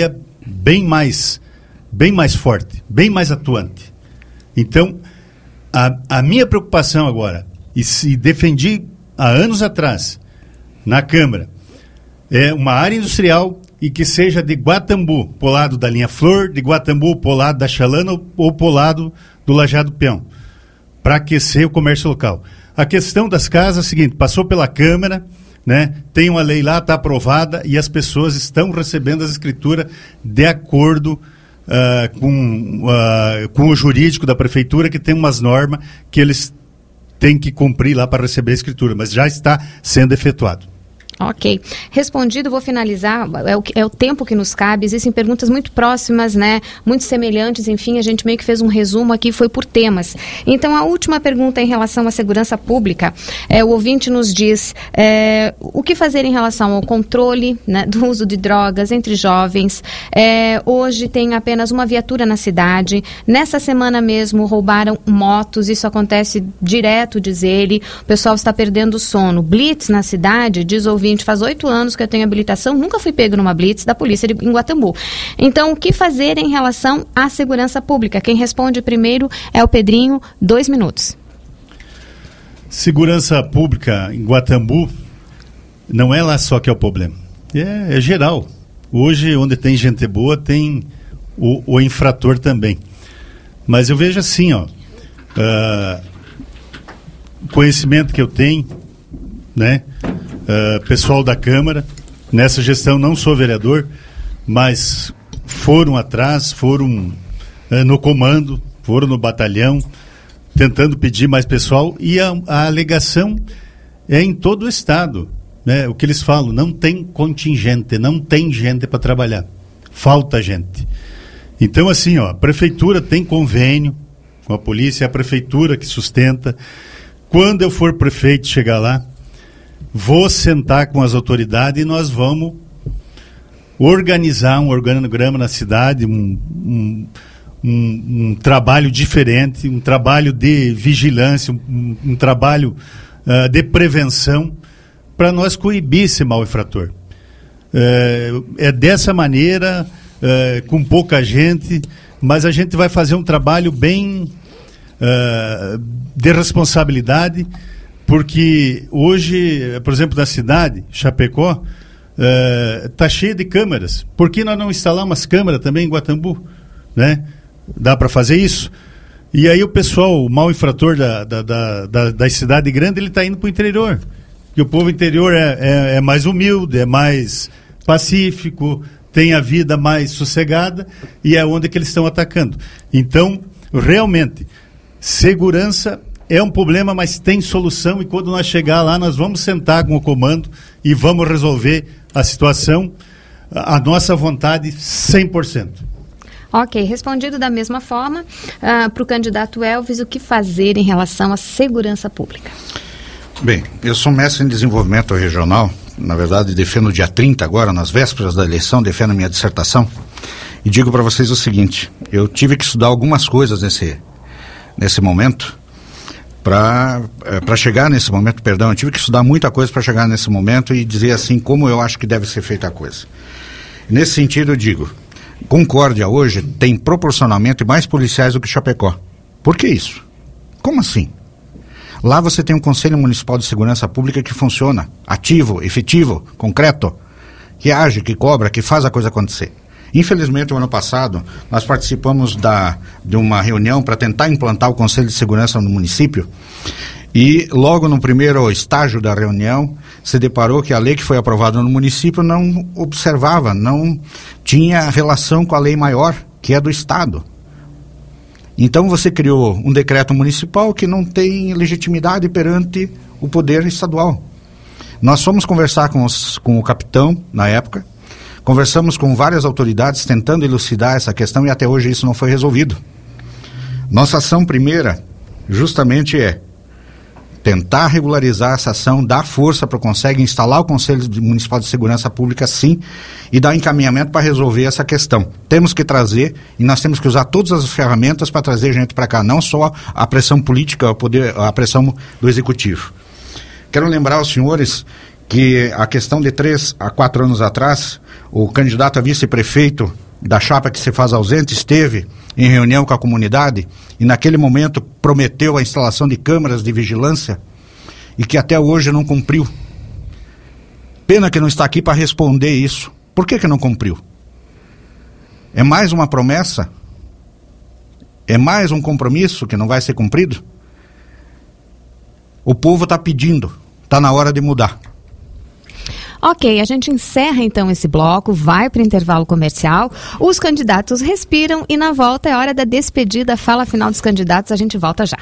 bem mais, bem mais forte, bem mais atuante. Então, a, a minha preocupação agora, e se defendi há anos atrás, na Câmara, é uma área industrial e que seja de Guatambu, pro lado da linha Flor, de Guatambu pro lado da Chalana ou pro lado do Lajado Peão, para aquecer o comércio local. A questão das casas é a seguinte, passou pela Câmara, né, tem uma lei lá, está aprovada e as pessoas estão recebendo as escrituras de acordo uh, com, uh, com o jurídico da Prefeitura, que tem umas normas que eles têm que cumprir lá para receber a escritura, mas já está sendo efetuado. Ok. Respondido, vou finalizar, é o, é o tempo que nos cabe, existem perguntas muito próximas, né, muito semelhantes, enfim, a gente meio que fez um resumo aqui, foi por temas. Então, a última pergunta em relação à segurança pública, é, o ouvinte nos diz, é, o que fazer em relação ao controle, né, do uso de drogas entre jovens. É, hoje tem apenas uma viatura na cidade, nessa semana mesmo roubaram motos, isso acontece direto, diz ele, o pessoal está perdendo o sono. Blitz na cidade, diz o ouvinte, faz oito anos que eu tenho habilitação, nunca fui pego numa blitz da polícia de, em Guatambu. Então, o que fazer em relação à segurança pública? Quem responde primeiro é o Pedrinho, dois minutos. Segurança pública em Guatambu não é lá só que é o problema, é, é geral. Hoje, onde tem gente boa, tem o, o infrator também. Mas eu vejo assim, ó, uh, conhecimento que eu tenho, né? Uh, pessoal da Câmara, nessa gestão não sou vereador, mas foram atrás, foram uh, no comando, foram no batalhão, tentando pedir mais pessoal, e a, a alegação é em todo o estado, né? O que eles falam, não tem contingente, não tem gente para trabalhar, falta gente. Então assim, ó, a prefeitura tem convênio com a polícia, é a prefeitura que sustenta. Quando eu for prefeito chegar lá, vou sentar com as autoridades e nós vamos organizar um organograma na cidade, um, um, um, um trabalho diferente, um trabalho de vigilância, um, um trabalho uh, de prevenção para nós coibir esse mal infrator. Uh, é dessa maneira, uh, com pouca gente, mas a gente vai fazer um trabalho bem uh, de responsabilidade. Porque hoje, por exemplo, na cidade, Chapecó, está uh, cheia de câmeras. Por que nós não instalamos câmeras também em Guatambu? Né? Dá para fazer isso? E aí o pessoal, o mal infrator da, da, da, da, da cidade grande, ele está indo para o interior. E o povo interior é, é, é mais humilde, é mais pacífico, tem a vida mais sossegada e é onde que eles estão atacando. Então, realmente, segurança é um problema, mas tem solução, e quando nós chegar lá, nós vamos sentar com o comando e vamos resolver a situação, a nossa vontade, cem por cento. Ok, respondido da mesma forma, uh, para o candidato Elvis, o que fazer em relação à segurança pública? Bem, eu sou mestre em desenvolvimento regional, na verdade defendo dia trinta agora, nas vésperas da eleição, defendo minha dissertação, e digo para vocês o seguinte, eu tive que estudar algumas coisas nesse, nesse momento, para para chegar nesse momento, perdão, eu tive que estudar muita coisa para chegar nesse momento e dizer assim como eu acho que deve ser feita a coisa. Nesse sentido eu digo, Concórdia hoje tem proporcionalmente mais policiais do que Chapecó. Por que isso? Como assim? Lá você tem um Conselho Municipal de Segurança Pública que funciona, ativo, efetivo, concreto, que age, que cobra, que faz a coisa acontecer. Infelizmente, o ano passado, nós participamos da, de uma reunião para tentar implantar o Conselho de Segurança no município e logo no primeiro estágio da reunião se deparou que a lei que foi aprovada no município não observava, não tinha relação com a lei maior, que é do Estado. Então você criou um decreto municipal que não tem legitimidade perante o poder estadual. Nós fomos conversar com, os, com o capitão na época, conversamos com várias autoridades tentando elucidar essa questão e até hoje isso não foi resolvido. Nossa ação primeira justamente é tentar regularizar essa ação, dar força para o Conselho, instalar o Conselho Municipal de Segurança Pública sim e dar encaminhamento para resolver essa questão. Temos que trazer e nós temos que usar todas as ferramentas para trazer gente para cá, não só a pressão política, a, poder, a pressão do Executivo. Quero lembrar aos senhores que a questão de três a quatro anos atrás, o candidato a vice-prefeito da chapa que se faz ausente esteve em reunião com a comunidade e naquele momento prometeu a instalação de câmeras de vigilância e que até hoje não cumpriu. Pena que não está aqui para responder isso. Por que que não cumpriu? É mais uma promessa? É mais um compromisso que não vai ser cumprido? O povo está pedindo, está na hora de mudar. Ok, a gente encerra então esse bloco, vai para o intervalo comercial, os candidatos respiram e na volta é hora da despedida, fala final dos candidatos, a gente volta já.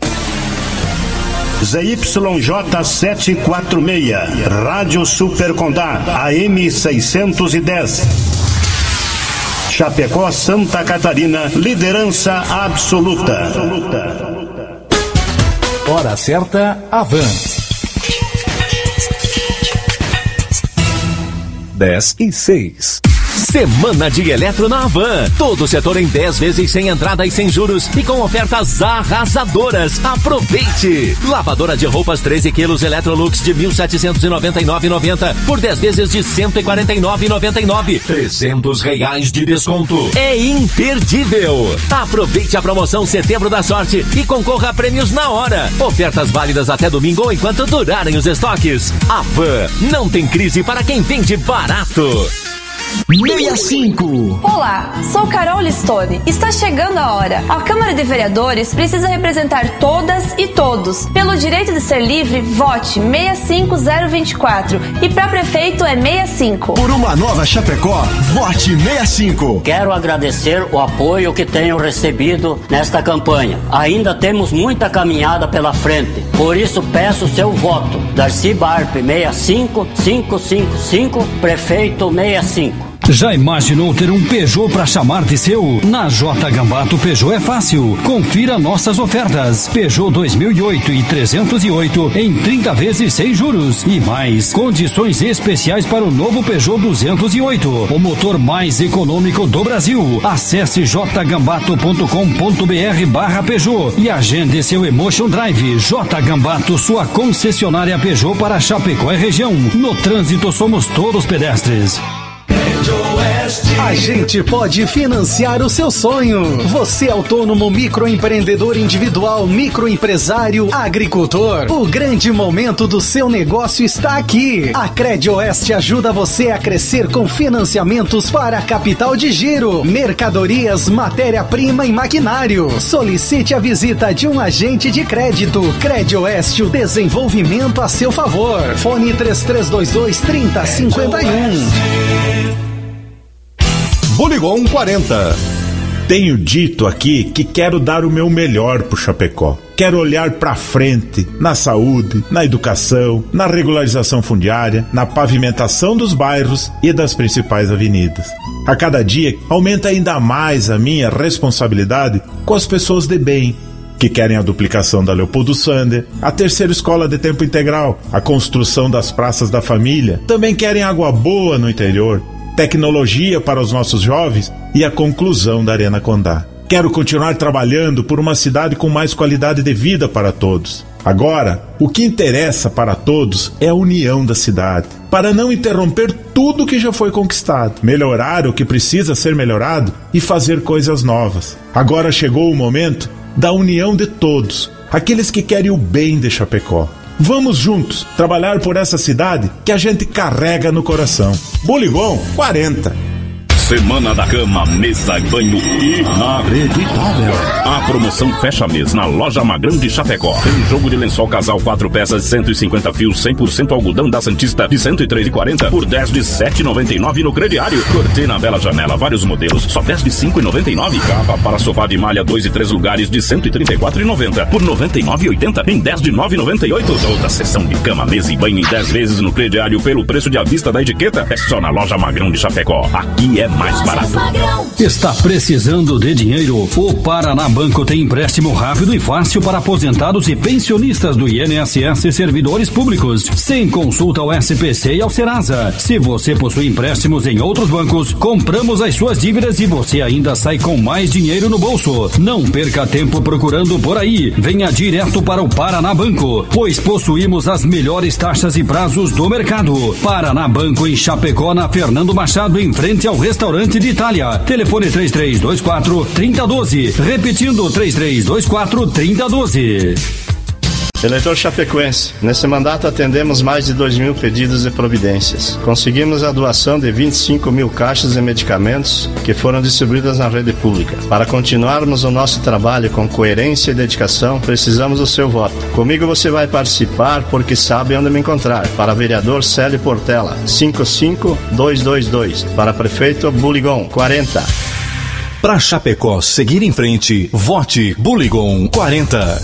Z Y J setecentos e quarenta e seis, Rádio Super Condá, A M seiscentos e dez. Chapecó, Santa Catarina, liderança absoluta. Hora certa, Avan. dez e seis. Semana de Eletro na Avan. Todo o setor em dez vezes sem entrada e sem juros e com ofertas arrasadoras. Aproveite! Lavadora de roupas treze quilos Electrolux de mil setecentos e noventa e nove reais e noventa centavos por dez vezes de cento e quarenta e nove reais e noventa e nove centavos. trezentos reais de desconto. É imperdível! Aproveite a promoção Setembro da Sorte e concorra a prêmios na hora. Ofertas válidas até domingo ou enquanto durarem os estoques. Avan, não tem crise para quem vende barato. sessenta e cinco. Olá, sou Carol Listone. Está chegando a hora. A Câmara de Vereadores precisa representar todas e todos. Pelo direito de ser livre, vote seis cinco zero dois quatro. E para prefeito é sessenta e cinco. Por uma nova Chapecó, vote sessenta e cinco. Quero agradecer o apoio que tenho recebido nesta campanha. Ainda temos muita caminhada pela frente. Por isso peço seu voto. Darcy Barp sessenta e cinco, cinco cinco cinco, prefeito sessenta e cinco. Já imaginou ter um Peugeot para chamar de seu? Na J Gambato Peugeot é fácil. Confira nossas ofertas. Peugeot dois mil e oito e trezentos e oito em trinta vezes sem juros. E mais, condições especiais para o novo Peugeot duzentos e oito. O motor mais econômico do Brasil. Acesse j gambato ponto com ponto b r barra Peugeot e agende seu Emotion Drive. J Gambato, sua concessionária Peugeot para Chapecó e região. No trânsito somos todos pedestres. A gente pode financiar o seu sonho. Você é autônomo, microempreendedor individual, microempresário, agricultor. O grande momento do seu negócio está aqui. A Credioeste ajuda você a crescer com financiamentos para capital de giro, mercadorias, matéria-prima e maquinário. Solicite a visita de um agente de crédito. Credioeste, o desenvolvimento a seu favor. Fone três três dois dois, três zero cinco um. Polygon quarenta. Tenho dito aqui que quero dar o meu melhor pro Chapecó. Quero olhar pra frente, na saúde, na educação, na regularização fundiária, na pavimentação dos bairros e das principais avenidas. A cada dia aumenta ainda mais a minha responsabilidade com as pessoas de bem, que querem a duplicação da Leopoldo Sander, a terceira escola de tempo integral, a construção das praças da família, também querem água boa no interior, tecnologia para os nossos jovens e a conclusão da Arena Condá. Quero continuar trabalhando por uma cidade com mais qualidade de vida para todos. Agora, o que interessa para todos é a união da cidade, para não interromper tudo que já foi conquistado, melhorar o que precisa ser melhorado e fazer coisas novas. Agora chegou o momento da união de todos, aqueles que querem o bem de Chapecó. Vamos juntos trabalhar por essa cidade que a gente carrega no coração. Polygon quarenta. Semana da Cama, mesa e banho inacreditável. A promoção fecha mês na loja Magrão de Chapecó. Tem jogo de lençol casal quatro peças, cento e cinquenta fios, cem por cento algodão da Santista de cento e três reais e quarenta centavos por dez de sete reais e noventa e nove centavos no crediário. Cortina Bela Janela, vários modelos, só dez de cinco reais e noventa e nove centavos. Capa para sofá de malha dois e três lugares de cento e trinta e quatro reais e noventa centavos por noventa e nove reais e oitenta centavos em dez de nove reais e noventa e oito centavos. Toda sessão de cama, mesa e banho em dez vezes no crediário pelo preço de à vista da etiqueta. É só na loja Magrão de Chapecó. Aqui é mais barato. Está precisando de dinheiro? O Paraná Banco tem empréstimo rápido e fácil para aposentados e pensionistas do I N S S e servidores públicos, sem consulta ao S P C e ao Serasa. Se você possui empréstimos em outros bancos, compramos as suas dívidas e você ainda sai com mais dinheiro no bolso. Não perca tempo procurando por aí. Venha direto para o Paraná Banco, pois possuímos as melhores taxas e prazos do mercado. Paraná Banco em Chapecó, na Fernando Machado, em frente ao restaurante Restaurante de Itália. Telefone três três dois quatro, três zero um dois. Repetindo, três três dois quatro, três zero um dois. Eleitor chapecoense, nesse mandato atendemos mais de dois mil pedidos e providências. Conseguimos a doação de vinte e cinco mil caixas de medicamentos que foram distribuídas na rede pública. Para continuarmos o nosso trabalho com coerência e dedicação, precisamos do seu voto. Comigo você vai participar porque sabe onde me encontrar. Para vereador Célio Portela, cinco cinco dois dois dois. Para prefeito Buligon, quarenta. Para Chapecó seguir em frente, vote Buligon quarenta.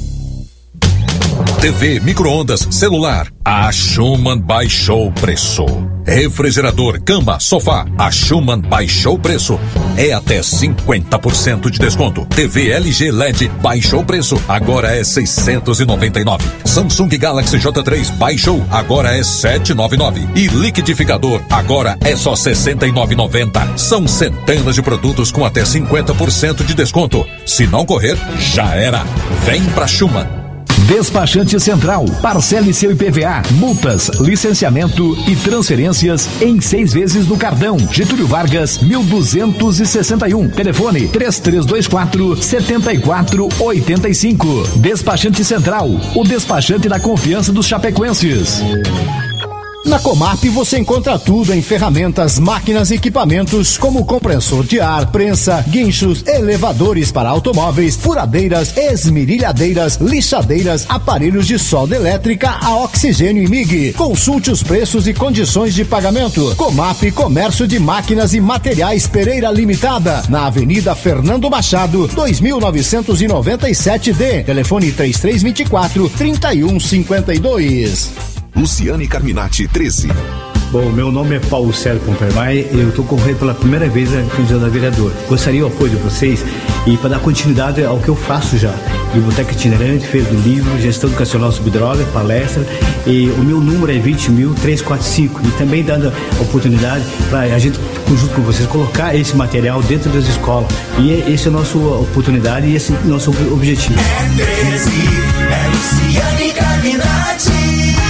T V, micro-ondas, celular, a Schumann baixou o preço. Refrigerador, cama, sofá, a Schumann baixou o preço. É até cinquenta por cento de desconto. T V L G L E D baixou o preço, agora é seiscentos e noventa e nove. Samsung Galaxy J três baixou, agora é setecentos e noventa e nove. E liquidificador, agora é só sessenta e nove reais e noventa centavos. São centenas de produtos com até cinquenta por cento de desconto. Se não correr, já era. Vem pra Schumann. Despachante Central, parcele seu I P V A, multas, licenciamento e transferências em seis vezes no cartão. Getúlio Vargas, mil duzentos e sessenta e um. Telefone três três dois quatro, sete quatro oito cinco. Despachante Central, o despachante da confiança dos chapecoenses. Na Comap você encontra tudo em ferramentas, máquinas e equipamentos como compressor de ar, prensa, guinchos, elevadores para automóveis, furadeiras, esmerilhadeiras, lixadeiras, aparelhos de solda elétrica a oxigênio e M I G. Consulte os preços e condições de pagamento. Comap, Comércio de Máquinas e Materiais Pereira Limitada, na Avenida Fernando Machado, dois mil novecentos e noventa e sete D. Telefone três três dois quatro, três um cinco dois. Luciane Carminati, treze. Bom, meu nome é Paulo Célio Pompermai e eu estou concorrendo pela primeira vez a candidato a vereador. Gostaria do apoio de vocês e para dar continuidade ao que eu faço já. Biblioteca itinerante, feira do livro, gestão educacional sobre droga, palestra, e o meu número é vinte mil trezentos e quarenta e cinco e também dando a oportunidade para a gente, junto com vocês, colocar esse material dentro das escolas. E essa é a nossa oportunidade e esse é o nosso objetivo. É treze, é Luciane Carminati.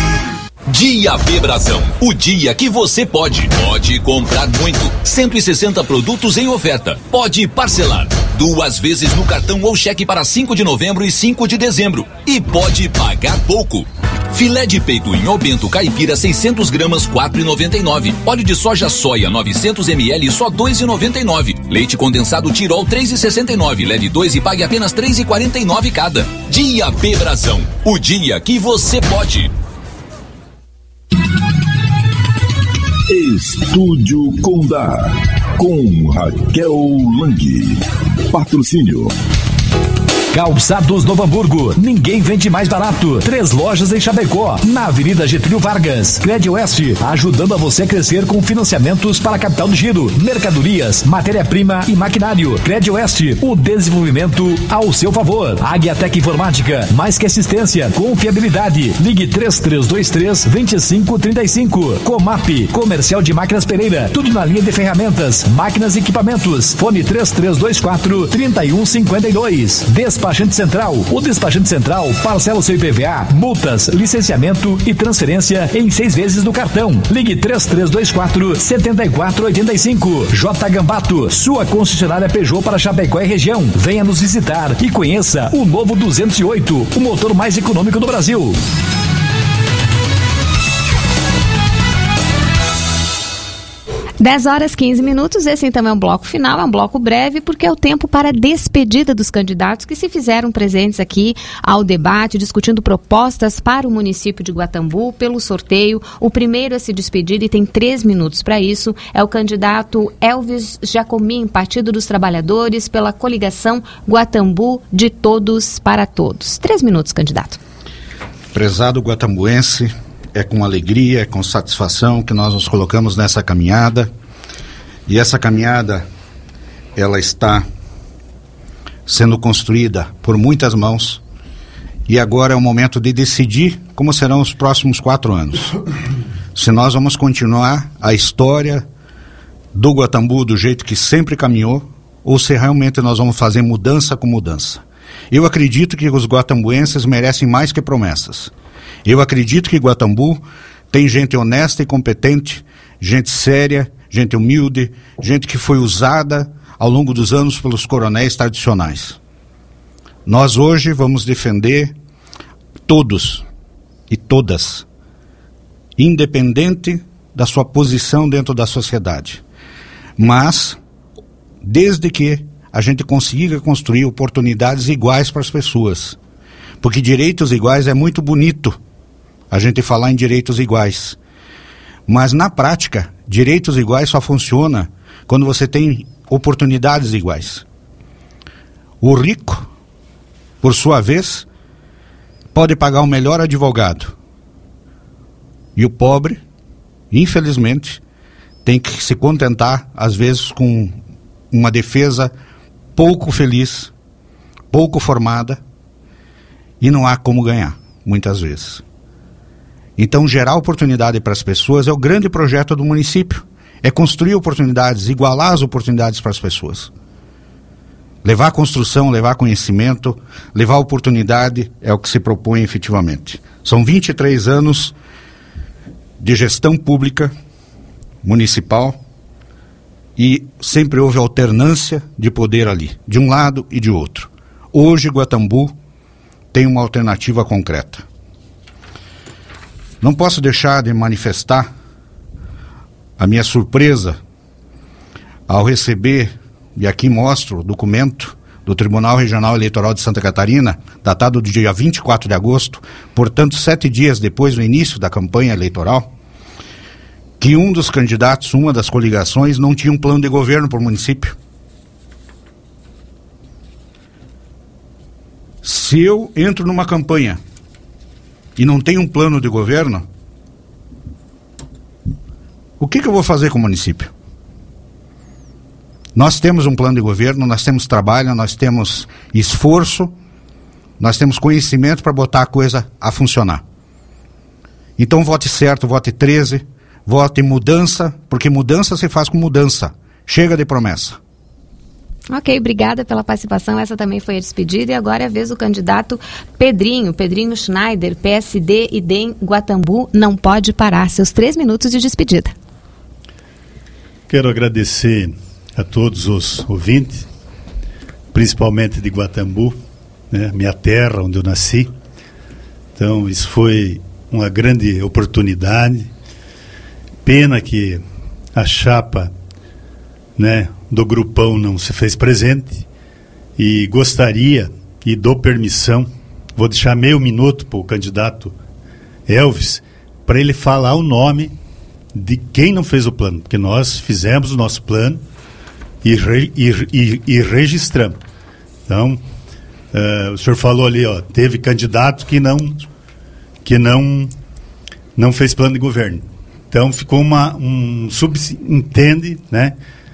Dia B Brasão, o dia que você pode. Pode comprar muito. cento e sessenta produtos em oferta. Pode parcelar duas vezes no cartão ou cheque para cinco de novembro e cinco de dezembro. E pode pagar pouco. Filé de peito em Bento caipira seiscentos gramas, quatro reais e noventa e nove centavos. Óleo de soja soia novecentos mililitros, só dois reais e noventa e nove centavos. Leite condensado Tirol três reais e sessenta e nove centavos. Leve dois e pague apenas três reais e quarenta e nove centavos cada. Dia B Brasão, o dia que você pode. Estúdio Condá, com Raquel Lang. Patrocínio Calçados Novo Hamburgo, ninguém vende mais barato. Três lojas em Chapecó, na Avenida Getúlio Vargas. Cred Oeste, ajudando a você a crescer com financiamentos para capital de giro, mercadorias, matéria-prima e maquinário. Cred Oeste, o desenvolvimento ao seu favor. Águiatec Informática, mais que assistência, confiabilidade. Ligue três três dois três, dois cinco três cinco. Comap, Comercial de Máquinas Pereira, tudo na linha de ferramentas, máquinas e equipamentos. Fone três três dois quatro, três um cinco dois. Despachante Central, o Despachante Central parcela o seu I P V A, multas, licenciamento e transferência em seis vezes no cartão. Ligue três três dois quatro, sete quatro oito cinco. J Gambato, sua concessionária Peugeot para Chapecó e região. Venha nos visitar e conheça o novo duzentos e oito, o motor mais econômico do Brasil. dez horas, quinze minutos, esse então é um bloco final, é um bloco breve, porque é o tempo para a despedida dos candidatos que se fizeram presentes aqui ao debate, discutindo propostas para o município de Guatambu, pelo sorteio. O primeiro a se despedir, e tem três minutos para isso, é o candidato Elvis Jacomim, Partido dos Trabalhadores, pela coligação Guatambu de Todos para Todos. Três minutos, candidato. Prezado guatambuense, é com alegria, é com satisfação que nós nos colocamos nessa caminhada. E essa caminhada, ela está sendo construída por muitas mãos. E agora é o momento de decidir como serão os próximos quatro anos. Se nós vamos continuar a história do Guatambu do jeito que sempre caminhou, ou se realmente nós vamos fazer mudança com mudança. Eu acredito que os guatambuenses merecem mais que promessas. Eu acredito que Guatambu tem gente honesta e competente, gente séria, gente humilde, gente que foi usada ao longo dos anos pelos coronéis tradicionais. Nós hoje vamos defender todos e todas, independente da sua posição dentro da sociedade. Mas, desde que a gente consiga construir oportunidades iguais para as pessoas. Porque direitos iguais é muito bonito a gente falar em direitos iguais. Mas, na prática, direitos iguais só funciona quando você tem oportunidades iguais. O rico, por sua vez, pode pagar o melhor advogado. E o pobre, infelizmente, tem que se contentar, às vezes, com uma defesa pouco feliz, pouco formada, e não há como ganhar, muitas vezes. Então, gerar oportunidade para as pessoas é o grande projeto do município. É construir oportunidades, igualar as oportunidades para as pessoas. Levar construção, levar conhecimento, levar oportunidade é o que se propõe efetivamente. São vinte e três anos de gestão pública municipal e sempre houve alternância de poder ali, de um lado e de outro. Hoje, Guatambu tem uma alternativa concreta. Não posso deixar de manifestar a minha surpresa ao receber, e aqui mostro o documento do Tribunal Regional Eleitoral de Santa Catarina, datado do dia vinte e quatro de agosto, portanto, sete dias depois do início da campanha eleitoral, que um dos candidatos, uma das coligações, não tinha um plano de governo para o município. Se eu entro numa campanha e não tenho um plano de governo, o que que eu vou fazer com o município? Nós temos um plano de governo, nós temos trabalho, nós temos esforço, nós temos conhecimento para botar a coisa a funcionar. Então vote certo, vote treze, vote mudança, porque mudança se faz com mudança. Chega de promessa. Ok, obrigada pela participação. Essa também foi a despedida e agora é a vez do candidato Pedrinho, Pedrinho Schneider, P S D e D E M Guatambu, não pode parar. Seus três minutos de despedida. Quero agradecer a todos os ouvintes, principalmente de Guatambu, né, minha terra, onde eu nasci. Então, isso foi uma grande oportunidade. Pena que a chapa, né, do grupão não se fez presente, e gostaria, e dou permissão, vou deixar meio minuto para o candidato Elvis, para ele falar o nome de quem não fez o plano, porque nós fizemos o nosso plano e, re, e, e, e registramos. Então, uh, o senhor falou ali, ó, teve candidato que não que não não fez plano de governo. Então ficou uma um subentende, né?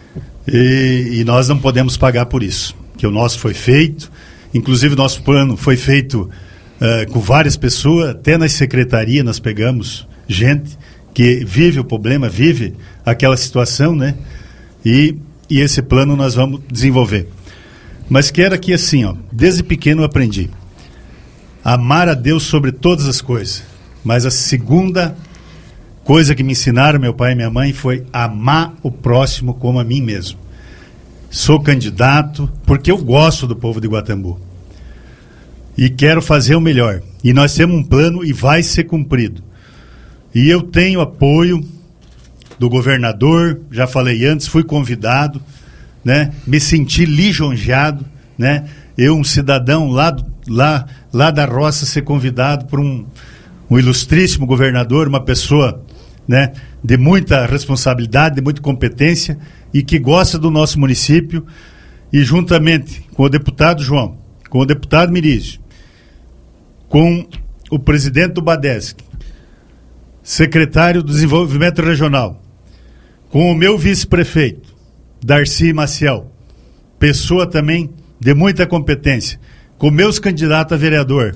E, e nós não podemos pagar por isso, que o nosso foi feito, inclusive o nosso plano foi feito uh, com várias pessoas, até nas secretarias nós pegamos gente que vive o problema, vive aquela situação, né? E, e esse plano nós vamos desenvolver. Mas quero aqui assim, ó, desde pequeno eu aprendi amar a Deus sobre todas as coisas, mas a segunda coisa que me ensinaram meu pai e minha mãe foi amar o próximo como a mim mesmo. Sou candidato porque eu gosto do povo de Guatambu e quero fazer o melhor, e nós temos um plano e vai ser cumprido, e eu tenho apoio do governador, já falei antes, fui convidado, né? Me senti lisonjeado, né? Eu, um cidadão lá, lá, lá da roça, ser convidado por um, um ilustríssimo governador, uma pessoa, né, de muita responsabilidade, de muita competência e que gosta do nosso município, e juntamente com o deputado João, com o deputado Mirígio, com o presidente do Badesc, secretário do Desenvolvimento Regional, com o meu vice-prefeito, Darcy Maciel, pessoa também de muita competência, com meus candidatos a vereador,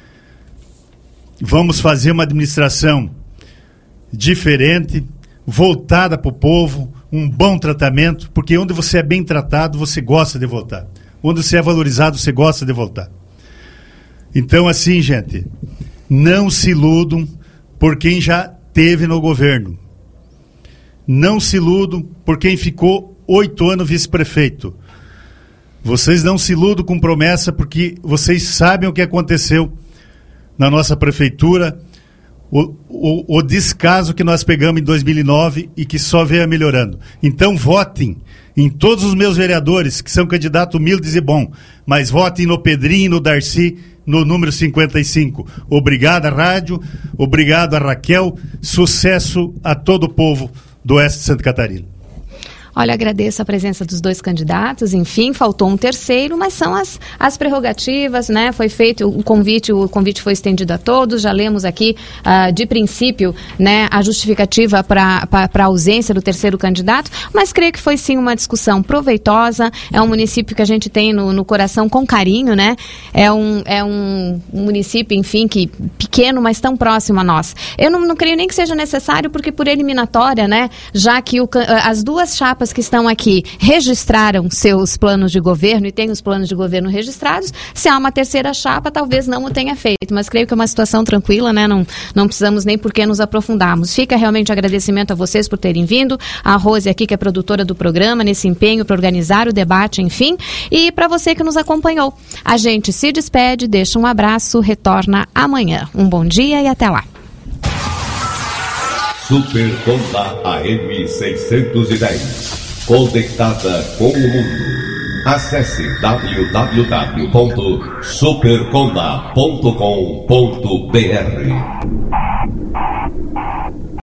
vamos fazer uma administração diferente, voltada para o povo, um bom tratamento, porque onde você é bem tratado, você gosta de voltar. Onde você é valorizado, você gosta de voltar. Então, assim, gente, não se iludam por quem já teve no governo. não se iludam por quem ficou oito anos vice-prefeito. Vocês não se iludam com promessa, porque vocês sabem o que aconteceu na nossa prefeitura, o, o, o descaso que nós pegamos em dois mil e nove e que só veio melhorando. Então votem em todos os meus vereadores, que são candidatos humildes e bons, mas votem no Pedrinho, no Darcy, no número cinquenta e cinco. Obrigado, rádio, obrigado a Raquel, sucesso a todo o povo do Oeste de Santa Catarina. Olha, agradeço a presença dos dois candidatos, enfim, faltou um terceiro, mas são as, as prerrogativas, né? Foi feito o convite, o convite foi estendido a todos, já lemos aqui, uh, de princípio, né, a justificativa para a ausência do terceiro candidato, mas creio que foi sim uma discussão proveitosa, é um município que a gente tem no, no coração com carinho, né? É um, é um município, enfim, que pequeno, mas tão próximo a nós. Eu não, não creio nem que seja necessário, porque por eliminatória, né, já que o, as duas chapas que estão aqui registraram seus planos de governo e têm os planos de governo registrados, se há uma terceira chapa, talvez não o tenha feito, mas creio que é uma situação tranquila, né? Não, não precisamos nem por que nos aprofundarmos. Fica realmente o agradecimento a vocês por terem vindo, a Rose aqui, que é produtora do programa, nesse empenho para organizar o debate, enfim, e para você que nos acompanhou. A gente se despede, deixa um abraço, retorna amanhã. Um bom dia e até lá. Super Conda A M seiscentos e dez. Conectada com o mundo. Acesse w w w ponto super conda ponto com ponto b r.